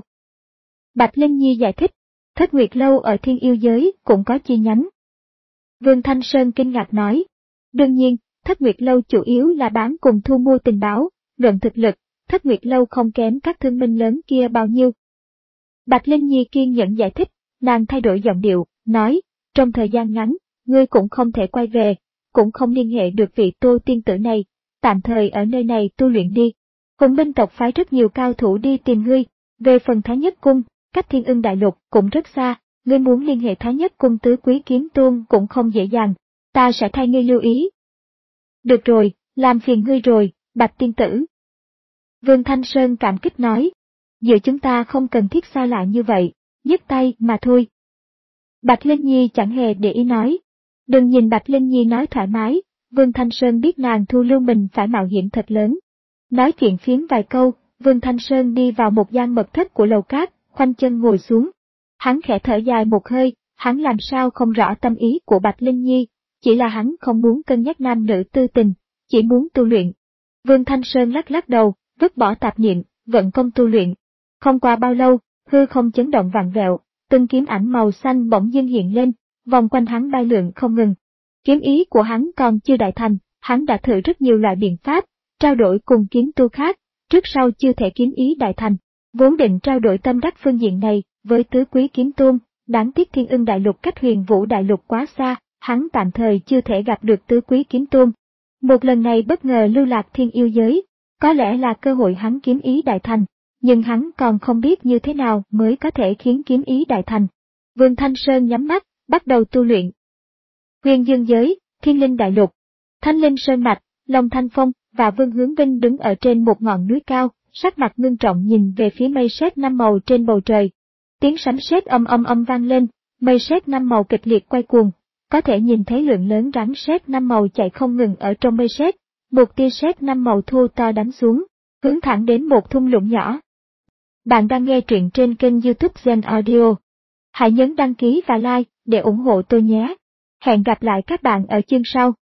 [SPEAKER 1] Bạch Linh Nhi giải thích, Thất Nguyệt Lâu ở Thiên Yêu giới cũng có chi nhánh. Vương Thanh Sơn kinh ngạc nói, đương nhiên, Thất Nguyệt Lâu chủ yếu là bán cùng thu mua tình báo, luận thực lực, Thất Nguyệt Lâu không kém các thương minh lớn kia bao nhiêu. Bạch Linh Nhi kiên nhẫn giải thích, nàng thay đổi giọng điệu, nói, trong thời gian ngắn, ngươi cũng không thể quay về, cũng không liên hệ được vị Tô tiên tử này, tạm thời ở nơi này tu luyện đi. Hùng binh tộc phái rất nhiều cao thủ đi tìm ngươi, về phần Thái Nhất Cung, cách Thiên Ưng Đại Lục cũng rất xa, ngươi muốn liên hệ Thái Nhất Cung tứ quý kiếm tôn cũng không dễ dàng, ta sẽ thay ngươi lưu ý. Được rồi, làm phiền ngươi rồi, Bạch tiên tử. Vương Thanh Sơn cảm kích nói, giữa chúng ta không cần thiết xa lạ như vậy, nhấc tay mà thôi, Bạch Linh Nhi chẳng hề để ý nói. Đừng nhìn Bạch Linh Nhi nói thoải mái, Vương Thanh Sơn biết nàng thu lưu mình phải mạo hiểm thật lớn. Nói chuyện phiếm vài câu, Vương Thanh Sơn đi vào một gian mật thất của lầu cát, khoanh chân ngồi xuống. Hắn khẽ thở dài một hơi, hắn làm sao không rõ tâm ý của Bạch Linh Nhi, chỉ là hắn không muốn cân nhắc nam nữ tư tình, chỉ muốn tu luyện. Vương Thanh Sơn lắc lắc đầu, vứt bỏ tạp niệm, vận công tu luyện. Không qua bao lâu, hư không chấn động vặn vẹo, từng kiếm ảnh màu xanh bỗng dưng hiện lên, vòng quanh hắn bay lượn không ngừng. Kiếm ý của hắn còn chưa đại thành, hắn đã thử rất nhiều loại biện pháp, trao đổi cùng kiếm tu khác, trước sau chưa thể kiếm ý đại thành. Vốn định trao đổi tâm đắc phương diện này với tứ quý kiếm tôn, đáng tiếc Thiên Ưng Đại Lục cách Huyền Vũ Đại Lục quá xa, hắn tạm thời chưa thể gặp được tứ quý kiếm tôn. Một lần này bất ngờ lưu lạc thiên yêu giới, có lẽ là cơ hội hắn kiếm ý đại thành, nhưng hắn còn không biết như thế nào mới có thể khiến kiếm ý đại thành. Vương Thanh Sơn nhắm mắt, bắt đầu tu luyện. Huyền Dương giới, Thiên Linh Đại Lục, Thanh Linh Sơn Mạch, Long Thanh Phong và Vương Hướng Vinh đứng ở trên một ngọn núi cao, sắc mặt ngưng trọng nhìn về phía mây sét năm màu trên bầu trời. Tiếng sấm sét âm âm âm vang lên, mây sét năm màu kịch liệt quay cuồng, có thể nhìn thấy lượng lớn rắn sét năm màu chạy không ngừng ở trong mây sét. Một tia sét năm màu thô to đánh xuống, hướng thẳng đến một thung lũng nhỏ. Bạn đang nghe truyện trên kênh YouTube Gen Audio. Hãy nhấn đăng ký và like để ủng hộ tôi nhé. Hẹn gặp lại các bạn ở chương sau.